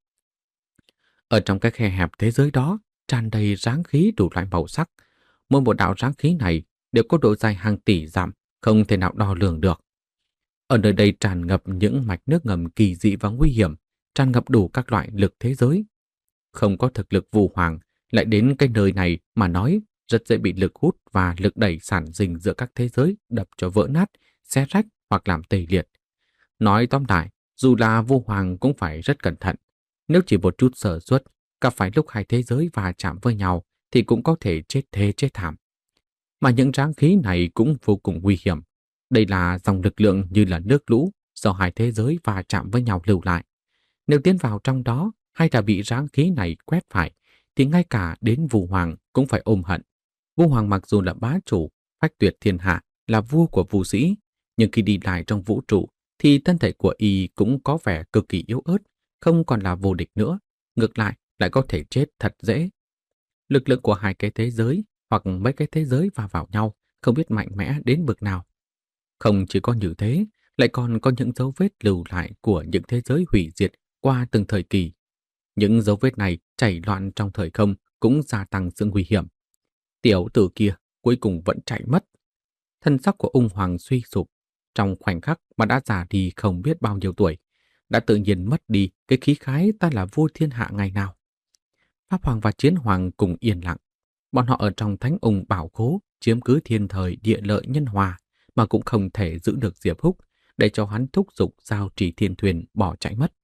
Ở trong cái khe hẹp thế giới đó, tràn đầy ráng khí đủ loại màu sắc. Mỗi một đạo ráng khí này đều có độ dài hàng tỷ dặm, không thể nào đo lường được. Ở nơi đây tràn ngập những mạch nước ngầm kỳ dị và nguy hiểm, tràn ngập đủ các loại lực thế giới. Không có thực lực Vu Hoàng, lại đến cái nơi này mà nói rất dễ bị lực hút và lực đẩy sản sinh giữa các thế giới đập cho vỡ nát, xé rách hoặc làm tê liệt. Nói tóm lại, dù là Vu Hoàng cũng phải rất cẩn thận. Nếu chỉ một chút sơ suất, gặp phải lúc hai thế giới va chạm với nhau thì cũng có thể chết thê chết thảm. Mà những ráng khí này cũng vô cùng nguy hiểm. Đây là dòng lực lượng như là nước lũ do hai thế giới va chạm với nhau lưu lại. Nếu tiến vào trong đó hay là bị ráng khí này quét phải, thì ngay cả đến Vu Hoàng cũng phải ôm hận. Vu Hoàng mặc dù là bá chủ, phách tuyệt thiên hạ, là vua của Vu sĩ, nhưng khi đi lại trong vũ trụ thì thân thể của y cũng có vẻ cực kỳ yếu ớt, không còn là vô địch nữa, ngược lại lại có thể chết thật dễ. Lực lượng của hai cái thế giới hoặc mấy cái thế giới va vào nhau không biết mạnh mẽ đến bực nào. Không chỉ có như thế, lại còn có những dấu vết lưu lại của những thế giới hủy diệt qua từng thời kỳ. Những dấu vết này chảy loạn trong thời không cũng gia tăng sự nguy hiểm. Tiểu tử kia cuối cùng vẫn chạy mất. Thân sắc của ung hoàng suy sụp, trong khoảnh khắc mà đã già đi không biết bao nhiêu tuổi, đã tự nhiên mất đi cái khí khái ta là vua thiên hạ ngày nào. Pháp Hoàng và Chiến Hoàng cùng yên lặng. Bọn họ ở trong thánh ung bảo khố chiếm cứ thiên thời địa lợi nhân hòa, mà cũng không thể giữ được Diệp Húc để cho hắn thúc giục Giao Trì Thiên Thuyền bỏ chạy mất.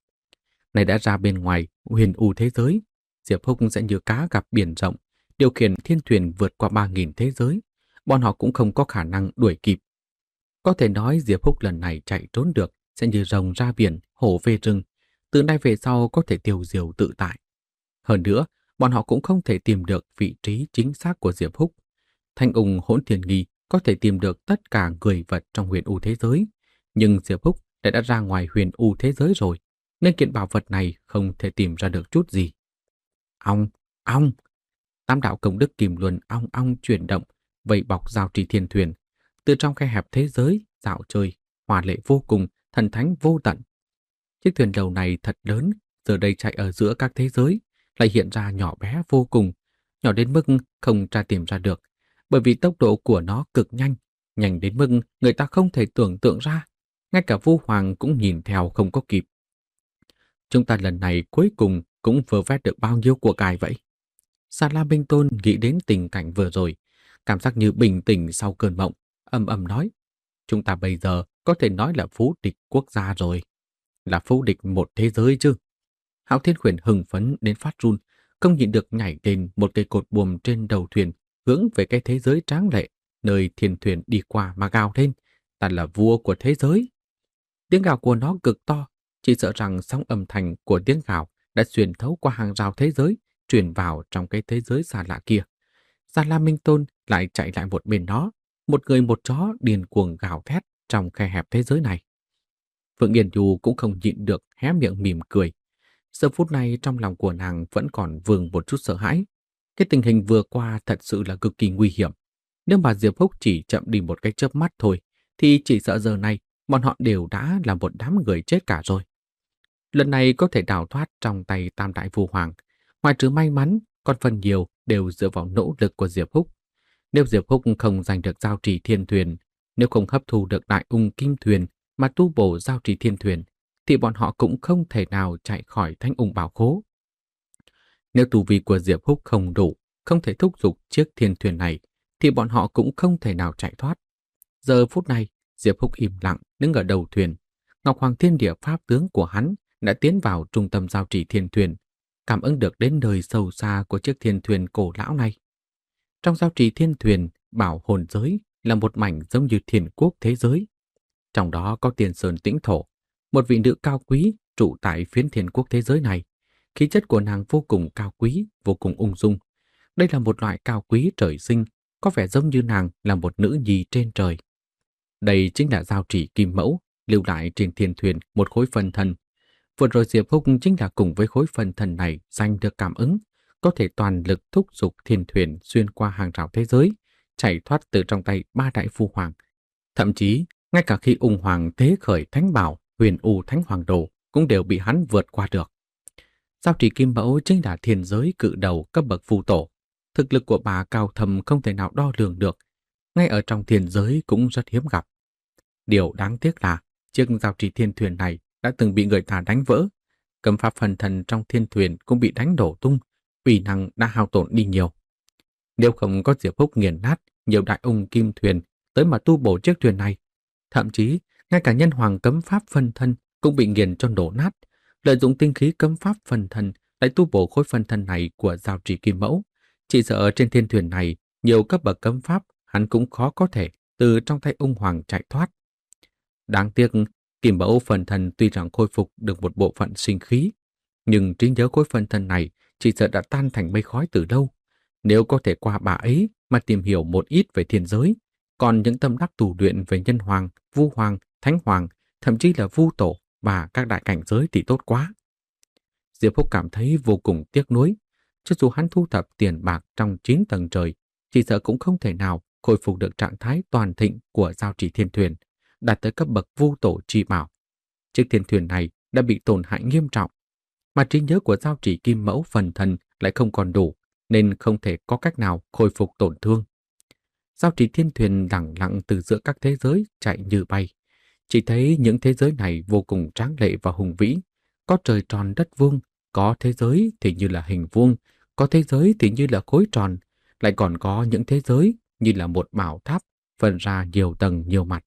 Này đã ra bên ngoài huyền u thế giới, Diệp Húc sẽ như cá gặp biển rộng, điều khiển thiên thuyền vượt qua ba nghìn thế giới, bọn họ cũng không có khả năng đuổi kịp. Có thể nói Diệp Húc lần này chạy trốn được sẽ như rồng ra biển, hổ về rừng, từ nay về sau có thể tiêu diêu tự tại. Hơn nữa, bọn họ cũng không thể tìm được vị trí chính xác của Diệp Húc. Thanh ung hỗn thiên nghi có thể tìm được tất cả người vật trong huyền u thế giới, nhưng Diệp Húc đã đã ra ngoài huyền u thế giới rồi, nên kiện bảo vật này không thể tìm ra được chút gì. Ong, ong! Tam đạo công đức kim luân ong ong chuyển động, vây bọc Giao Trì Thiên Thuyền. Từ trong khe hẹp thế giới, dạo chơi, hòa lệ vô cùng, thần thánh vô tận. Chiếc thuyền đầu này thật lớn, giờ đây chạy ở giữa các thế giới, lại hiện ra nhỏ bé vô cùng, nhỏ đến mức không tra tìm ra được, bởi vì tốc độ của nó cực nhanh, nhanh đến mức người ta không thể tưởng tượng ra. Ngay cả Vu Hoàng cũng nhìn theo không có kịp. Chúng ta lần này cuối cùng cũng vừa vét được bao nhiêu của cải vậy? Sa La Minh Tôn nghĩ đến tình cảnh vừa rồi, cảm giác như bình tĩnh sau cơn mộng, ầm ầm nói: chúng ta bây giờ có thể nói là phú địch quốc gia rồi. Là phú địch một thế giới chứ? Hạo Thiên Huyền hưng phấn đến phát run, không nhịn được nhảy lên một cây cột buồm trên đầu thuyền, hướng về cái thế giới tráng lệ nơi thiên thuyền đi qua mà gào lên, ta là vua của thế giới. Tiếng gào của nó cực to, chỉ sợ rằng sóng âm thanh của tiếng gào đã xuyên thấu qua hàng rào thế giới, truyền vào trong cái thế giới xa lạ kia. Già La Minh Tôn lại chạy lại một bên đó, một người một chó điên cuồng gào thét trong khe hẹp thế giới này. Phượng Yên Du cũng không nhịn được hé miệng mỉm cười. Giờ phút này trong lòng của nàng vẫn còn vương một chút sợ hãi. Cái tình hình vừa qua thật sự là cực kỳ nguy hiểm. Nếu mà Diệp Húc chỉ chậm đi một cái chớp mắt thôi, thì chỉ sợ giờ này bọn họ đều đã là một đám người chết cả rồi. Lần này có thể đào thoát trong tay Tam Đại Vu Hoàng, ngoài trừ may mắn, còn phần nhiều đều dựa vào nỗ lực của Diệp Húc. Nếu Diệp Húc không giành được giao trì thiên thuyền, nếu không hấp thu được đại ung kim thuyền mà tu bổ giao trì thiên thuyền, thì bọn họ cũng không thể nào chạy khỏi thanh ung bảo khố. Nếu tu vi của Diệp Húc không đủ, không thể thúc giục chiếc thiên thuyền này, thì bọn họ cũng không thể nào chạy thoát. Giờ phút này, Diệp Húc im lặng đứng ở đầu thuyền. Ngọc Hoàng Thiên Địa pháp tướng của hắn đã tiến vào trung tâm giao trì thiên thuyền, cảm ứng được đến nơi sâu xa của chiếc thiên thuyền cổ lão này. Trong giao trì thiên thuyền, bảo hồn giới là một mảnh giống như thiên quốc thế giới. Trong đó có Tiên Sơn Tĩnh Thổ, một vị nữ cao quý trụ tại phiến thiên quốc thế giới này. Khí chất của nàng vô cùng cao quý, vô cùng ung dung. Đây là một loại cao quý trời sinh, có vẻ giống như nàng là một nữ nhi trên trời. Đây chính là giao trì kim mẫu, lưu lại trên thiên thuyền một khối phân thân. Vừa rồi Diệp Húc chính là cùng với khối phân thân này giành được cảm ứng, có thể toàn lực thúc giục thiên thuyền xuyên qua hàng rào thế giới, chạy thoát từ trong tay ba đại phu hoàng. Thậm chí, ngay cả khi ung hoàng tế khởi thánh bảo, huyền u thánh hoàng đồ cũng đều bị hắn vượt qua được. Giao trì kim mẫu chính là thiên giới cự đầu cấp bậc phù tổ. Thực lực của bà cao thầm không thể nào đo lường được, ngay ở trong thiên giới cũng rất hiếm gặp. Điều đáng tiếc là chiếc giao trì thiên thuyền này đã từng bị người ta đánh vỡ. Cấm pháp phần thần trong thiên thuyền cũng bị đánh đổ tung, uy năng đã hao tổn đi nhiều. Nếu không có Diệp Húc nghiền nát nhiều đại ung kim thuyền tới mà tu bổ chiếc thuyền này, thậm chí ngay cả nhân hoàng cấm pháp phân thân cũng bị nghiền cho đổ nát, lợi dụng tinh khí cấm pháp phân thân lại tu bổ khối phân thân này của giao trì kim mẫu, chỉ sợ trên thiên thuyền này nhiều cấp bậc cấm pháp hắn cũng khó có thể từ trong tay ung hoàng chạy thoát. Đáng tiếc, kim mẫu phân thân tuy rằng khôi phục được một bộ phận sinh khí, nhưng trí nhớ khối phân thân này chỉ sợ đã tan thành mây khói từ lâu. Nếu có thể qua bà ấy mà tìm hiểu một ít về thiên giới, còn những tâm đắc tu luyện về nhân hoàng, vu hoàng, thánh hoàng, thậm chí là vu tổ và các đại cảnh giới thì tốt quá. Diệp Húc cảm thấy vô cùng tiếc nuối. Cho dù hắn thu thập tiền bạc trong chín tầng trời, chỉ sợ cũng không thể nào khôi phục được trạng thái toàn thịnh của giao trì thiên thuyền, đạt tới cấp bậc vu tổ chi bảo. Chiếc thiên thuyền này đã bị tổn hại nghiêm trọng, mà trí nhớ của giao trì kim mẫu phần thân lại không còn đủ, nên không thể có cách nào khôi phục tổn thương. Giao trì thiên thuyền lẳng lặng từ giữa các thế giới chạy như bay. Chỉ thấy những thế giới này vô cùng tráng lệ và hùng vĩ, có trời tròn đất vuông, có thế giới thì như là hình vuông, có thế giới thì như là khối tròn, lại còn có những thế giới như là một bảo tháp phân ra nhiều tầng nhiều mặt.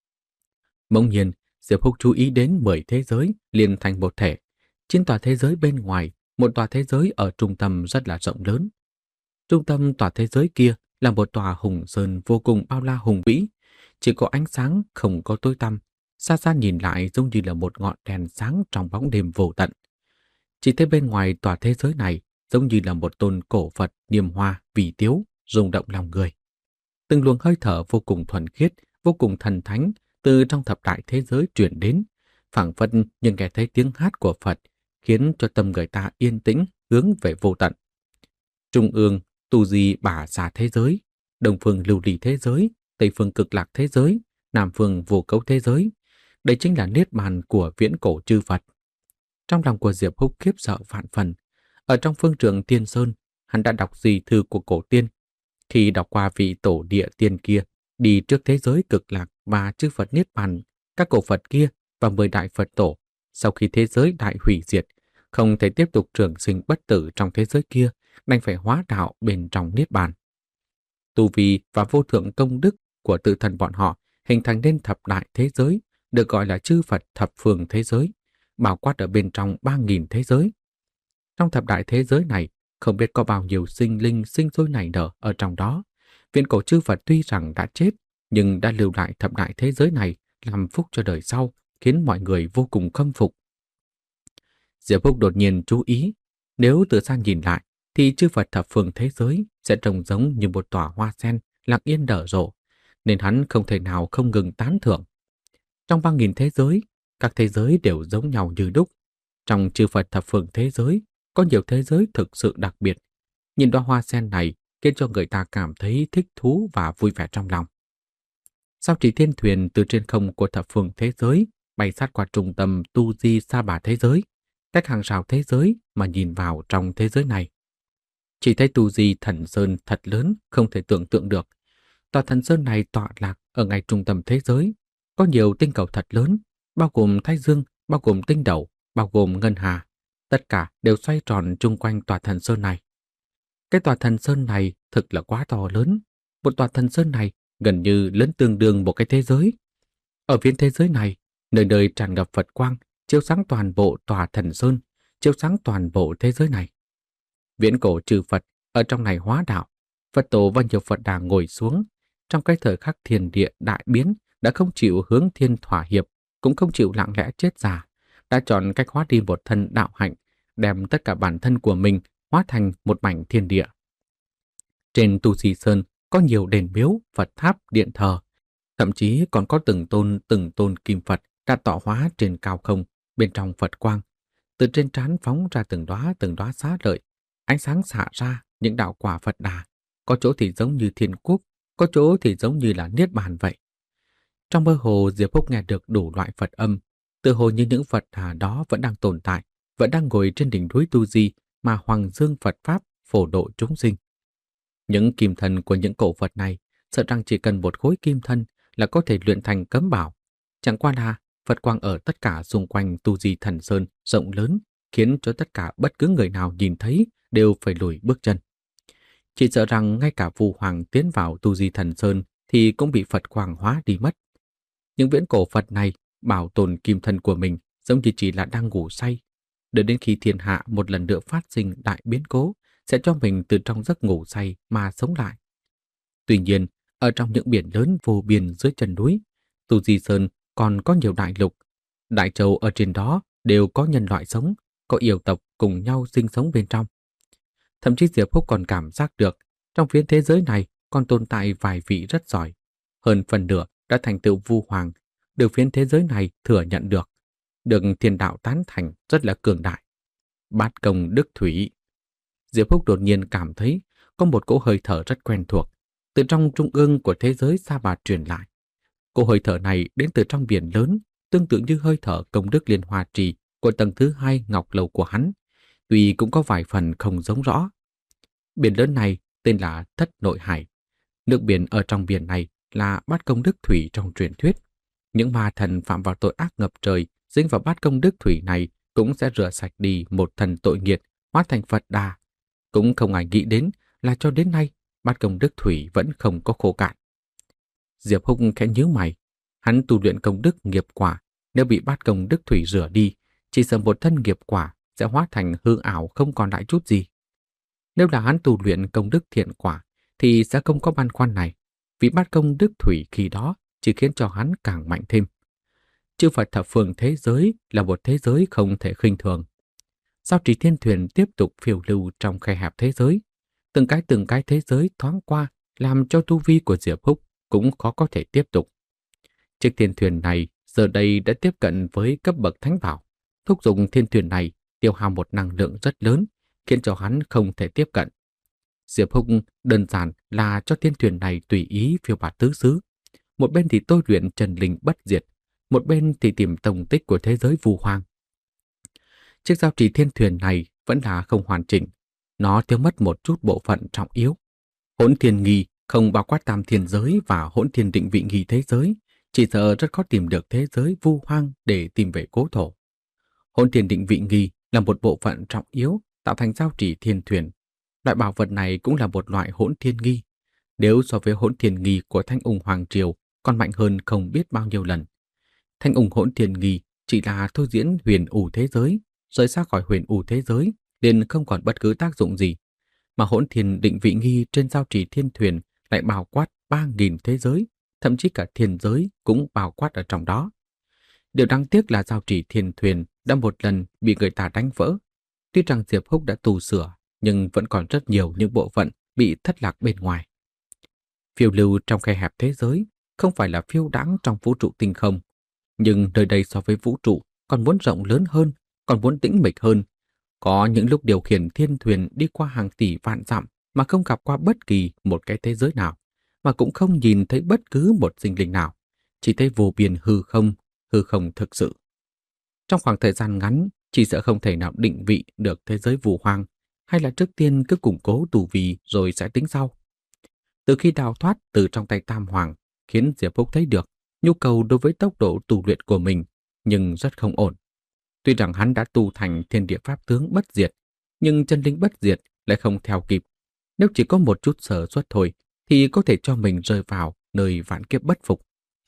Bỗng nhiên, Diệp Húc chú ý đến mười thế giới liền thành một thể. Trên tòa thế giới bên ngoài, một tòa thế giới ở trung tâm rất là rộng lớn. Trung tâm tòa thế giới kia là một tòa hùng sơn vô cùng bao la hùng vĩ, chỉ có ánh sáng không có tối tăm, xa xa nhìn lại giống như là một ngọn đèn sáng trong bóng đêm vô tận. Chỉ thấy bên ngoài tòa thế giới này giống như là một tôn cổ Phật niềm hoa vì tiếu, rung động lòng người. Từng luồng hơi thở vô cùng thuần khiết, vô cùng thần thánh từ trong thập đại thế giới truyền đến, phảng phất nhưng nghe thấy tiếng hát của Phật, khiến cho tâm người ta yên tĩnh hướng về vô tận. Trung ương tu di bả xà thế giới, đông phương lưu ly thế giới, tây phương cực lạc thế giới, nam phương vô cấu thế giới. Đây chính là niết bàn của viễn cổ chư Phật. Trong lòng của Diệp Húc khiếp sợ vạn phần. Ở trong phương trường Tiên Sơn, hắn đã đọc di thư của cổ tiên. Khi đọc qua vị tổ địa tiên kia, đi trước thế giới cực lạc và chư Phật niết bàn, các cổ Phật kia và mười đại Phật tổ, sau khi thế giới đại hủy diệt, không thể tiếp tục trường sinh bất tử trong thế giới kia, đành phải hóa đạo bên trong niết bàn. Tu vi và vô thượng công đức của tự thân bọn họ hình thành nên thập đại thế giới, được gọi là chư Phật thập phương thế giới, bao quát ở bên trong ba nghìn thế giới. Trong thập đại thế giới này, không biết có bao nhiêu sinh linh sinh sôi nảy nở ở trong đó, Viễn cổ chư Phật tuy rằng đã chết, nhưng đã lưu lại thập đại thế giới này làm phúc cho đời sau, khiến mọi người vô cùng khâm phục. Diệp Húc đột nhiên chú ý, nếu từ xa nhìn lại, thì chư Phật thập phương thế giới sẽ trông giống như một tòa hoa sen lặng yên nở rộ, nên hắn không thể nào không ngừng tán thưởng. Trong ba nghìn thế giới, các thế giới đều giống nhau như đúc. Trong chư Phật thập phương thế giới, có nhiều thế giới thực sự đặc biệt. Nhìn đóa hoa sen này khiến cho người ta cảm thấy thích thú và vui vẻ trong lòng. Sao Chỉ Thiên Thuyền từ trên không của thập phương thế giới bay sát qua trung tâm Tu Di Sa Bà thế giới, cách hàng rào thế giới mà nhìn vào trong thế giới này. Chỉ thấy Tu Di Thần Sơn thật lớn, không thể tưởng tượng được. Tòa thần sơn này tọa lạc ở ngay trung tâm thế giới, có nhiều tinh cầu thật lớn, bao gồm Thái Dương, bao gồm tinh斗, bao gồm ngân hà, tất cả đều xoay tròn chung quanh tòa thần sơn này. Cái tòa thần sơn này thực là quá to lớn, một tòa thần sơn này gần như lớn tương đương một cái thế giới. Ở viên thế giới này, nơi nơi tràn ngập Phật quang, chiếu sáng toàn bộ tòa thần sơn, chiếu sáng toàn bộ thế giới này. Viễn cổ trừ Phật ở trong này hóa đạo, Phật tổ và nhiều Phật đà ngồi xuống, trong cái thời khắc thiên địa đại biến đã không chịu hướng thiên thỏa hiệp, cũng không chịu lặng lẽ chết già, đã chọn cách hóa đi một thân đạo hạnh, đem tất cả bản thân của mình hóa thành một mảnh thiên địa. Trên Tu Di Sơn có nhiều đền miếu, Phật tháp, điện thờ, thậm chí còn có từng tôn từng tôn kim Phật đã tọa hóa trên cao không, bên trong Phật quang. Từ trên trán phóng ra từng đóa từng đóa xá lợi, ánh sáng xạ ra những đạo quả Phật đà, có chỗ thì giống như thiên quốc, có chỗ thì giống như là niết bàn vậy. Trong mơ hồ, Diệp Húc nghe được đủ loại Phật âm, tự hồ như những Phật đà đó vẫn đang tồn tại, vẫn đang ngồi trên đỉnh núi Tu Di mà hoàng dương Phật pháp phổ độ chúng sinh. Những kim thân của những cổ Phật này sợ rằng chỉ cần một khối kim thân là có thể luyện thành cấm bảo. Chẳng qua là Phật quang ở tất cả xung quanh Tu Di Thần Sơn rộng lớn, khiến cho tất cả bất cứ người nào nhìn thấy đều phải lùi bước chân. Chỉ sợ rằng ngay cả Vu Hoàng tiến vào Tu Di Thần Sơn thì cũng bị Phật quang hóa đi mất. Những viễn cổ Phật này bảo tồn kim thân của mình giống như chỉ là đang ngủ say. Đợi đến khi thiên hạ một lần nữa phát sinh đại biến cố, sẽ cho mình từ trong giấc ngủ say mà sống lại. Tuy nhiên, ở trong những biển lớn vô biên dưới chân núi, Tu Di Sơn còn có nhiều đại lục. Đại châu ở trên đó đều có nhân loại sống, có yêu tộc cùng nhau sinh sống bên trong. Thậm chí Diệp Húc còn cảm giác được trong phiến thế giới này còn tồn tại vài vị rất giỏi. Hơn phần nửa đã thành tựu Vu Hoàng, được phiến thế giới này thừa nhận được. Được thiên đạo tán thành rất là cường đại. Bát công đức thủy. Diệp Húc đột nhiên cảm thấy có một cỗ hơi thở rất quen thuộc, từ trong trung ương của thế giới Sa Bà truyền lại. Cỗ hơi thở này đến từ trong biển lớn, tương tự như hơi thở công đức Liên Hoa Trì của tầng thứ hai ngọc lầu của hắn, tuy cũng có vài phần không giống rõ. Biển lớn này tên là Thất Nội Hải. Nước biển ở trong biển này là bát công đức thủy trong truyền thuyết. Những ma thần phạm vào tội ác ngập trời dính vào bát công đức thủy này cũng sẽ rửa sạch đi một thần tội nghiệt, hóa thành Phật đà. Cũng không ai nghĩ đến là cho đến nay bát công đức thủy vẫn không có khô cạn. Diệp Húc khẽ nhíu mày, hắn tu luyện công đức nghiệp quả, nếu bị bát công đức thủy rửa đi, chỉ sợ một thân nghiệp quả sẽ hóa thành hư ảo không còn lại chút gì. Nếu là hắn tu luyện công đức thiện quả thì sẽ không có băn khoăn này, vì bát công đức thủy khi đó chỉ khiến cho hắn càng mạnh thêm. Chư Phật thập phương thế giới là một thế giới không thể khinh thường. Sao Chỉ Thiên Thuyền tiếp tục phiêu lưu trong khe hẹp thế giới, từng cái từng cái thế giới thoáng qua làm cho tu vi của Diệp Húc cũng khó có thể tiếp tục. Chiếc thiên thuyền này giờ đây đã tiếp cận với cấp bậc thánh bảo, thúc giục thiên thuyền này tiêu hao một năng lượng rất lớn, khiến cho hắn không thể tiếp cận. Diệp Húc đơn giản là cho thiên thuyền này tùy ý phiêu bạt tứ xứ, một bên thì tôi luyện trần linh bất diệt, một bên thì tìm tông tích của thế giới Vu Hoàng. Chiếc giao trì thiên thuyền này vẫn là không hoàn chỉnh, nó thiếu mất một chút bộ phận trọng yếu. Hỗn thiên nghi không bao quát tam thiên giới và hỗn thiên định vị nghi thế giới, chỉ sợ rất khó tìm được thế giới Vu Hoang để tìm về cố thổ. Hỗn thiên định vị nghi là một bộ phận trọng yếu tạo thành giao trì thiên thuyền. Loại bảo vật này cũng là một loại hỗn thiên nghi. Nếu so với hỗn thiên nghi của Thanh Ung Hoàng Triều còn mạnh hơn không biết bao nhiêu lần. Thanh Ung hỗn thiên nghi chỉ là thôi diễn huyền ủ thế giới, rời xa khỏi huyền ủ thế giới liền không còn bất cứ tác dụng gì. Mà hỗn thiên định vị nghi trên giao trì thiên thuyền lại bao quát ba nghìn thế giới, thậm chí cả thiên giới cũng bao quát ở trong đó. Điều đáng tiếc là giao trì thiên thuyền đã một lần bị người ta đánh vỡ. Tuy rằng Diệp Húc đã tu sửa, nhưng vẫn còn rất nhiều những bộ phận bị thất lạc bên ngoài. Phiêu lưu trong khe hẹp thế giới không phải là phiêu đãng trong vũ trụ tinh không, nhưng nơi đây so với vũ trụ còn muốn rộng lớn hơn, còn muốn tĩnh mịch hơn. Có những lúc điều khiển thiên thuyền đi qua hàng tỷ vạn dặm mà không gặp qua bất kỳ một cái thế giới nào, mà cũng không nhìn thấy bất cứ một sinh linh nào, chỉ thấy vô biên hư không, hư không thực sự. Trong khoảng thời gian ngắn, chỉ sợ không thể nào định vị được thế giới Vu Hoang, hay là trước tiên cứ củng cố tu vi rồi sẽ tính sau. Từ khi đào thoát từ trong tay Tam Hoàng, khiến Diệp Phúc thấy được nhu cầu đối với tốc độ tu luyện của mình, nhưng rất không ổn. Tuy rằng hắn đã tu thành thiên địa pháp tướng bất diệt, nhưng chân linh bất diệt lại không theo kịp. Nếu chỉ có một chút sở suất thôi, thì có thể cho mình rơi vào nơi vạn kiếp bất phục.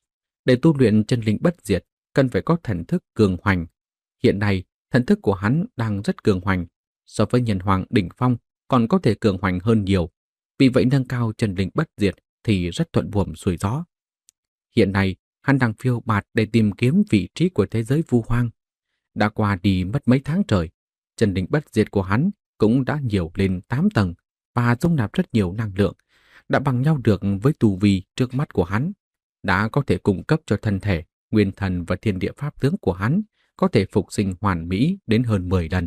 Để tu luyện chân linh bất diệt, cần phải có thần thức cường hoành. Hiện nay, thần thức của hắn đang rất cường hoành, so với nhân hoàng đỉnh phong còn có thể cường hoành hơn nhiều. Vì vậy nâng cao chân linh bất diệt thì rất thuận buồm xuôi gió. Hiện nay, hắn đang phiêu bạt để tìm kiếm vị trí của thế giới Vu Hoang. Đã qua đi mất mấy tháng trời, chân linh bất diệt của hắn cũng đã nhiều lên tám tầng và dung nạp rất nhiều năng lượng, đã bằng nhau được với tu vi trước mắt của hắn, đã có thể cung cấp cho thân thể, nguyên thần và thiên địa pháp tướng của hắn có thể phục sinh hoàn mỹ đến hơn mười lần.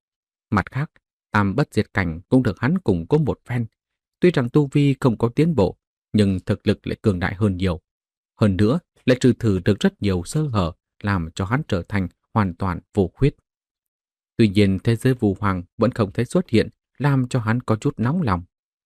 Mặt khác, tam bất diệt cảnh cũng được hắn củng cố một phen. Tuy rằng tu vi không có tiến bộ, nhưng thực lực lại cường đại hơn nhiều. Hơn nữa, lại trừ thử được rất nhiều sơ hở, làm cho hắn trở thành hoàn toàn vô khuyết. Tuy nhiên, thế giới Vu Hoang vẫn không thấy xuất hiện, làm cho hắn có chút nóng lòng.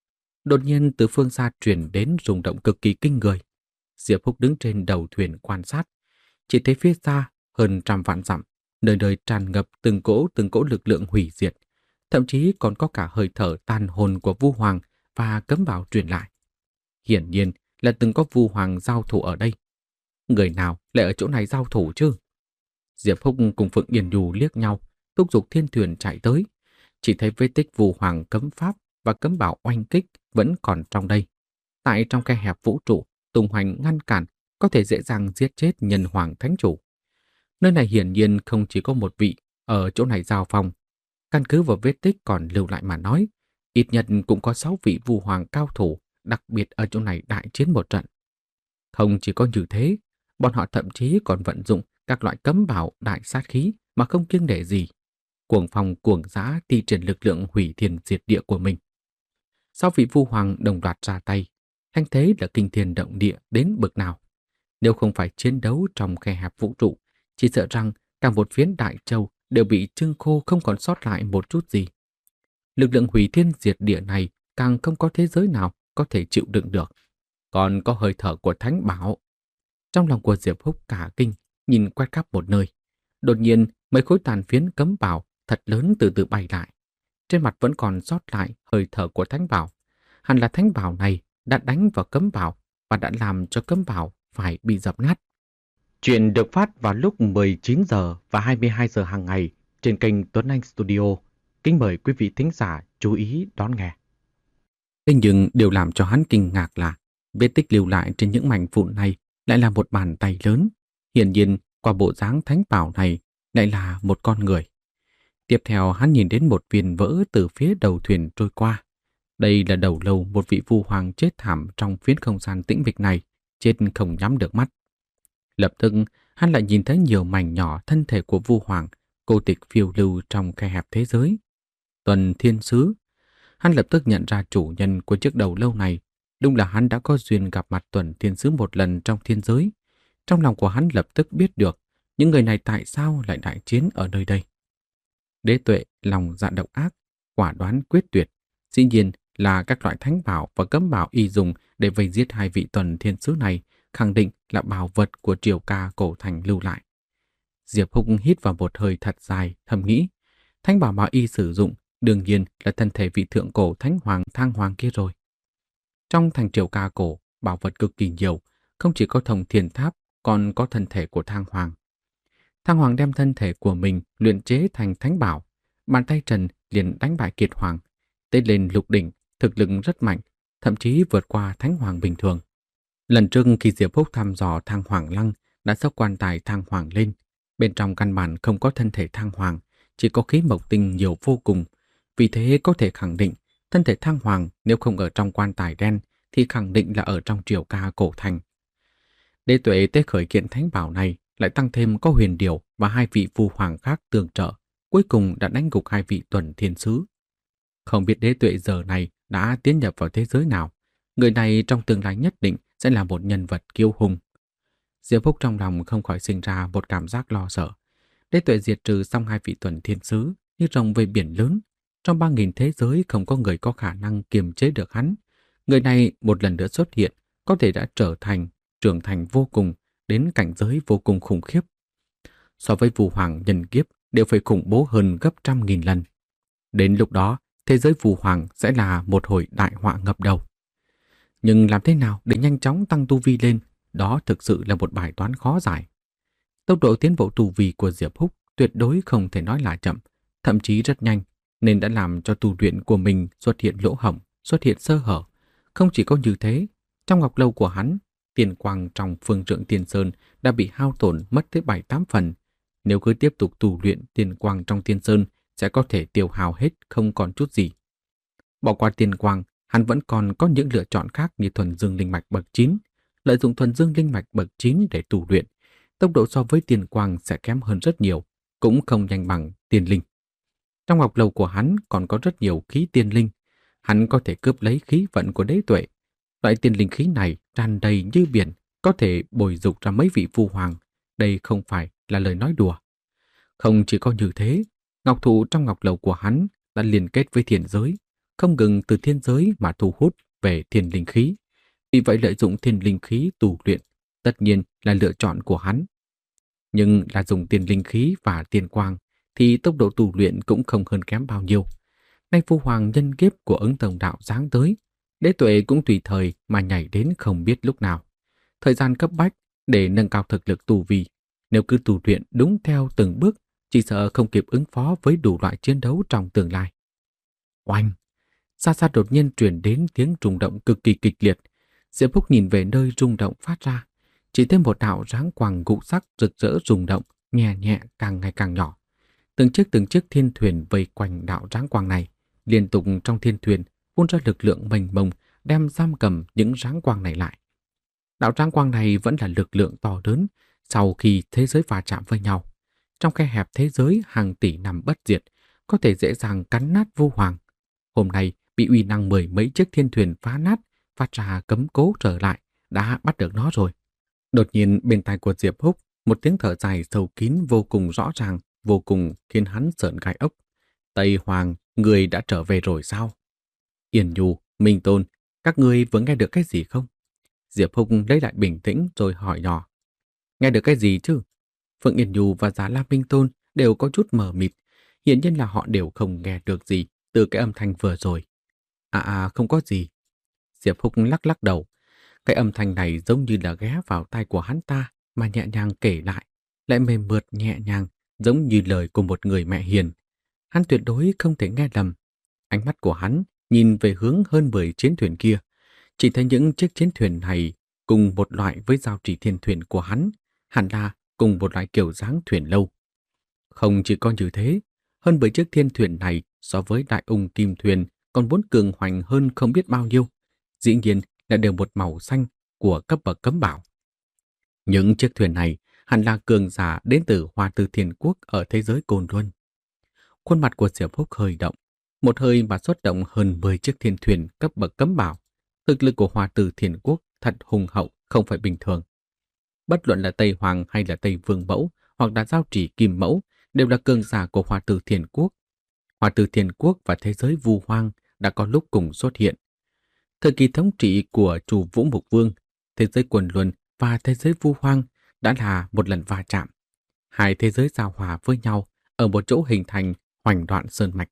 Đột nhiên từ phương xa truyền đến rung động cực kỳ kinh người. Diệp Húc đứng trên đầu thuyền quan sát, chỉ thấy phía xa hơn trăm vạn dặm, nơi nơi tràn ngập từng cỗ từng cỗ lực lượng hủy diệt, thậm chí còn có cả hơi thở tàn hồn của Vu Hoàng và cấm bảo truyền lại. Hiển nhiên là từng có Vu Hoàng giao thủ ở đây. Người nào lại ở chỗ này giao thủ chứ? Diệp Húc cùng Phượng Yên Nhu liếc nhau, thúc giục thiên thuyền chạy tới. Chỉ thấy vết tích Vu Hoàng cấm pháp và cấm bảo oanh kích vẫn còn trong đây. Tại trong khe hẹp vũ trụ, tung hoành ngăn cản, có thể dễ dàng giết chết nhân hoàng thánh chủ. Nơi này hiển nhiên không chỉ có một vị ở chỗ này giao phong. Căn cứ vào vết tích còn lưu lại mà nói, ít nhất cũng có sáu vị Vu Hoàng cao thủ đặc biệt ở chỗ này đại chiến một trận. Không chỉ có như thế, bọn họ thậm chí còn vận dụng các loại cấm bảo đại sát khí mà không kiêng nể gì, cuồng phong cuồng dã thi triển lực lượng hủy thiên diệt địa của mình. Sau vị Vu Hoàng đồng loạt ra tay, thanh thế là kinh thiên động địa đến bực nào. Nếu không phải chiến đấu trong khe hẹp vũ trụ, chỉ sợ rằng cả một phiến đại châu đều bị trưng khô không còn sót lại một chút gì. Lực lượng hủy thiên diệt địa này càng không có thế giới nào có thể chịu đựng được. Còn có hơi thở của thánh bảo. Trong lòng của Diệp Húc cả kinh, nhìn quét khắp một nơi. Đột nhiên, mấy khối tàn phiến cấm bảo thật lớn từ từ bay lại. Trên mặt vẫn còn sót lại hơi thở của thánh bảo. Hẳn là thánh bảo này đã đánh vào cấm bảo và đã làm cho cấm bảo phải bị dập nát. Chuyện được phát vào lúc mười chín giờ và hai mươi hai giờ hàng ngày trên kênh Tuấn Anh Studio. Kính mời quý vị thính giả chú ý đón nghe. Thế nhưng điều làm cho hắn kinh ngạc là vết tích lưu lại trên những mảnh vụn này lại là một bàn tay lớn. Hiển nhiên, qua bộ dáng thánh bảo này lại là một con người. Tiếp theo hắn nhìn đến một viên vỡ từ phía đầu thuyền trôi qua. Đây là đầu lâu một vị Vu Hoàng chết thảm trong phiến không gian tĩnh mịch này, chết không nhắm được mắt. Lập tức, hắn lại nhìn thấy nhiều mảnh nhỏ thân thể của Vu Hoàng, cô tịch phiêu lưu trong khe hẹp thế giới. Tuần Thiên Sứ. Hắn lập tức nhận ra chủ nhân của chiếc đầu lâu này. Đúng là hắn đã có duyên gặp mặt Tuần Thiên Sứ một lần trong thiên giới. Trong lòng của hắn lập tức biết được những người này tại sao lại đại chiến ở nơi đây. Đế tuệ, lòng dạ độc ác, quả đoán quyết tuyệt, dĩ nhiên là các loại thánh bảo và cấm bảo y dùng để vây giết hai vị Tuần Thiên Sứ này, khẳng định là bảo vật của triều ca cổ thành lưu lại. Diệp Húc hít vào một hơi thật dài, thầm nghĩ, thánh bảo mà y sử dụng đương nhiên là thân thể vị thượng cổ thánh hoàng Thang Hoàng kia rồi. Trong thành triều ca cổ, bảo vật cực kỳ nhiều, không chỉ có Thông Thiên Tháp, còn có thân thể của Thang Hoàng. Thang Hoàng đem thân thể của mình luyện chế thành thánh bảo, bàn tay trần liền đánh bại Kiệt Hoàng, tế lên lục đỉnh, thực lực rất mạnh, thậm chí vượt qua thánh hoàng bình thường. Lần trước khi Diệp Húc thăm dò thang hoàng lăng, đã xốc quan tài thang hoàng lên. Bên trong căn bản không có thân thể thang hoàng, chỉ có khí mộc tinh nhiều vô cùng. Vì thế có thể khẳng định, thân thể thang hoàng nếu không ở trong quan tài đen thì khẳng định là ở trong triều ca cổ thành. Đế Tuệ tế khởi kiện thánh bảo này lại tăng thêm có Huyền Điểu và hai vị phu hoàng khác tương trợ, cuối cùng đã đánh gục hai vị tuần thiên sứ. Không biết Đế Tuệ giờ này đã tiến nhập vào thế giới nào, người này trong tương lai nhất định sẽ là một nhân vật kiêu hùng. Diệp Húc trong lòng không khỏi sinh ra một cảm giác lo sợ. Đế Tuệ diệt trừ xong hai vị tuần thiên sứ như rồng về biển lớn. Trong ba nghìn thế giới không có người có khả năng kiềm chế được hắn. Người này một lần nữa xuất hiện, có thể đã trở thành, trưởng thành vô cùng, đến cảnh giới vô cùng khủng khiếp. So với Vu Hoàng nhân kiếp đều phải khủng bố hơn gấp trăm nghìn lần. Đến lúc đó, thế giới Vu Hoàng sẽ là một hồi đại họa ngập đầu. Nhưng làm thế nào để nhanh chóng tăng tu vi lên, đó thực sự là một bài toán khó giải. Tốc độ tiến bộ tu vi của Diệp Húc tuyệt đối không thể nói là chậm, thậm chí rất nhanh, nên đã làm cho tu luyện của mình xuất hiện lỗ hổng, xuất hiện sơ hở. Không chỉ có như thế, trong ngọc lâu của hắn, tiền quang trong phương trượng Tiên Sơn đã bị hao tổn mất tới bảy tám phần. Nếu cứ tiếp tục tu luyện tiền quang trong Tiên Sơn sẽ có thể tiêu hao hết không còn chút gì. Bỏ qua tiền quang, hắn vẫn còn có những lựa chọn khác như thuần dương linh mạch bậc chín. Lợi dụng thuần dương linh mạch bậc chín để tu luyện, tốc độ so với tiền quang sẽ kém hơn rất nhiều, cũng không nhanh bằng tiên linh. Trong ngọc lầu của hắn còn có rất nhiều khí tiên linh, hắn có thể cướp lấy khí vận của Đế Tuệ. Loại tiên linh khí này tràn đầy như biển, có thể bồi dục ra mấy vị phu hoàng. Đây không phải là lời nói đùa. Không chỉ có như thế, ngọc thụ trong ngọc lầu của hắn đã liên kết với thiên giới, không ngừng từ thiên giới mà thu hút về thiên linh khí. Vì vậy lợi dụng thiên linh khí tu luyện tất nhiên là lựa chọn của hắn. Nhưng là dùng tiền linh khí và tiền quang thì tốc độ tu luyện cũng không hơn kém bao nhiêu. Nay phu hoàng nhân kiếp của Ứng Tổng Đạo giáng tới, Đế Tuệ cũng tùy thời mà nhảy đến không biết lúc nào. Thời gian cấp bách để nâng cao thực lực tu vi, nếu cứ tu luyện đúng theo từng bước, chỉ sợ không kịp ứng phó với đủ loại chiến đấu trong tương lai. Oanh! Xa xa đột nhiên truyền đến tiếng rung động cực kỳ kịch liệt. Diệp Húc nhìn về nơi rung động phát ra, chỉ thêm một đạo dáng quang ngũ sắc rực rỡ rung động, nhẹ nhẹ càng ngày càng nhỏ. Từng chiếc từng chiếc thiên thuyền vây quanh đạo dáng quang này, liên tục trong thiên thuyền phun ra lực lượng mênh mông đem giam cầm những dáng quang này lại. Đạo dáng quang này vẫn là lực lượng to lớn sau khi thế giới va chạm với nhau. Trong khe hẹp thế giới hàng tỷ năm bất diệt, có thể dễ dàng cắn nát Vu Hoàng. Hôm nay bị uy năng mười mấy chiếc thiên thuyền phá nát, phát ra cấm cố trở lại, đã bắt được nó rồi. Đột nhiên bên tai của Diệp Húc, một tiếng thở dài sâu kín vô cùng rõ ràng, vô cùng khiến hắn sởn gai ốc. Tây Hoàng, người đã trở về rồi sao? Yên Nhu, Minh Tôn, các ngươi vừa nghe được cái gì không? Diệp Húc lấy lại bình tĩnh rồi hỏi nhỏ. Nghe được cái gì chứ? Phượng Yên Nhu và Giá La Minh Tôn đều có chút mờ mịt, hiển nhiên là họ đều không nghe được gì từ cái âm thanh vừa rồi. À à, không có gì. Diệp Húc lắc lắc đầu. Cái âm thanh này giống như là ghé vào tai của hắn ta mà nhẹ nhàng kể lại, lại mềm mượt nhẹ nhàng, giống như lời của một người mẹ hiền. Hắn tuyệt đối không thể nghe lầm. Ánh mắt của hắn nhìn về hướng hơn mười chiến thuyền kia, chỉ thấy những chiếc chiến thuyền này cùng một loại với giao chỉ thiên thuyền của hắn, hẳn là cùng một loại kiểu dáng thuyền lâu. Không chỉ có như thế, hơn mười chiếc thiên thuyền này so với đại ung kim thuyền còn muốn cường hoành hơn không biết bao nhiêu. Dĩ nhiên là đều một màu xanh của cấp bậc cấm bảo. Những chiếc thuyền này hẳn là cường giả đến từ Hoa Tư Thiên Quốc ở thế giới Côn Luân. Khuôn mặt của Diệp Húc hơi động, một hơi mà xuất động hơn mười chiếc thiên thuyền cấp bậc cấm bảo. Thực lực của Hoa Tư Thiên Quốc thật hùng hậu, không phải bình thường. Bất luận là Tây Hoàng hay là Tây Vương Mẫu hoặc là Giao Chỉ Kim Mẫu đều là cường giả của Hoa Tư Thiên Quốc. Hoa Tư Thiên Quốc và thế giới Vu Hoang đã có lúc cùng xuất hiện. Thời kỳ thống trị của chủ Vũ Mục Vương, thế giới Quần Luân và thế giới Vu Hoang đã là một lần va chạm. Hai thế giới giao hòa với nhau ở một chỗ hình thành Hoành Đoạn Sơn Mạch.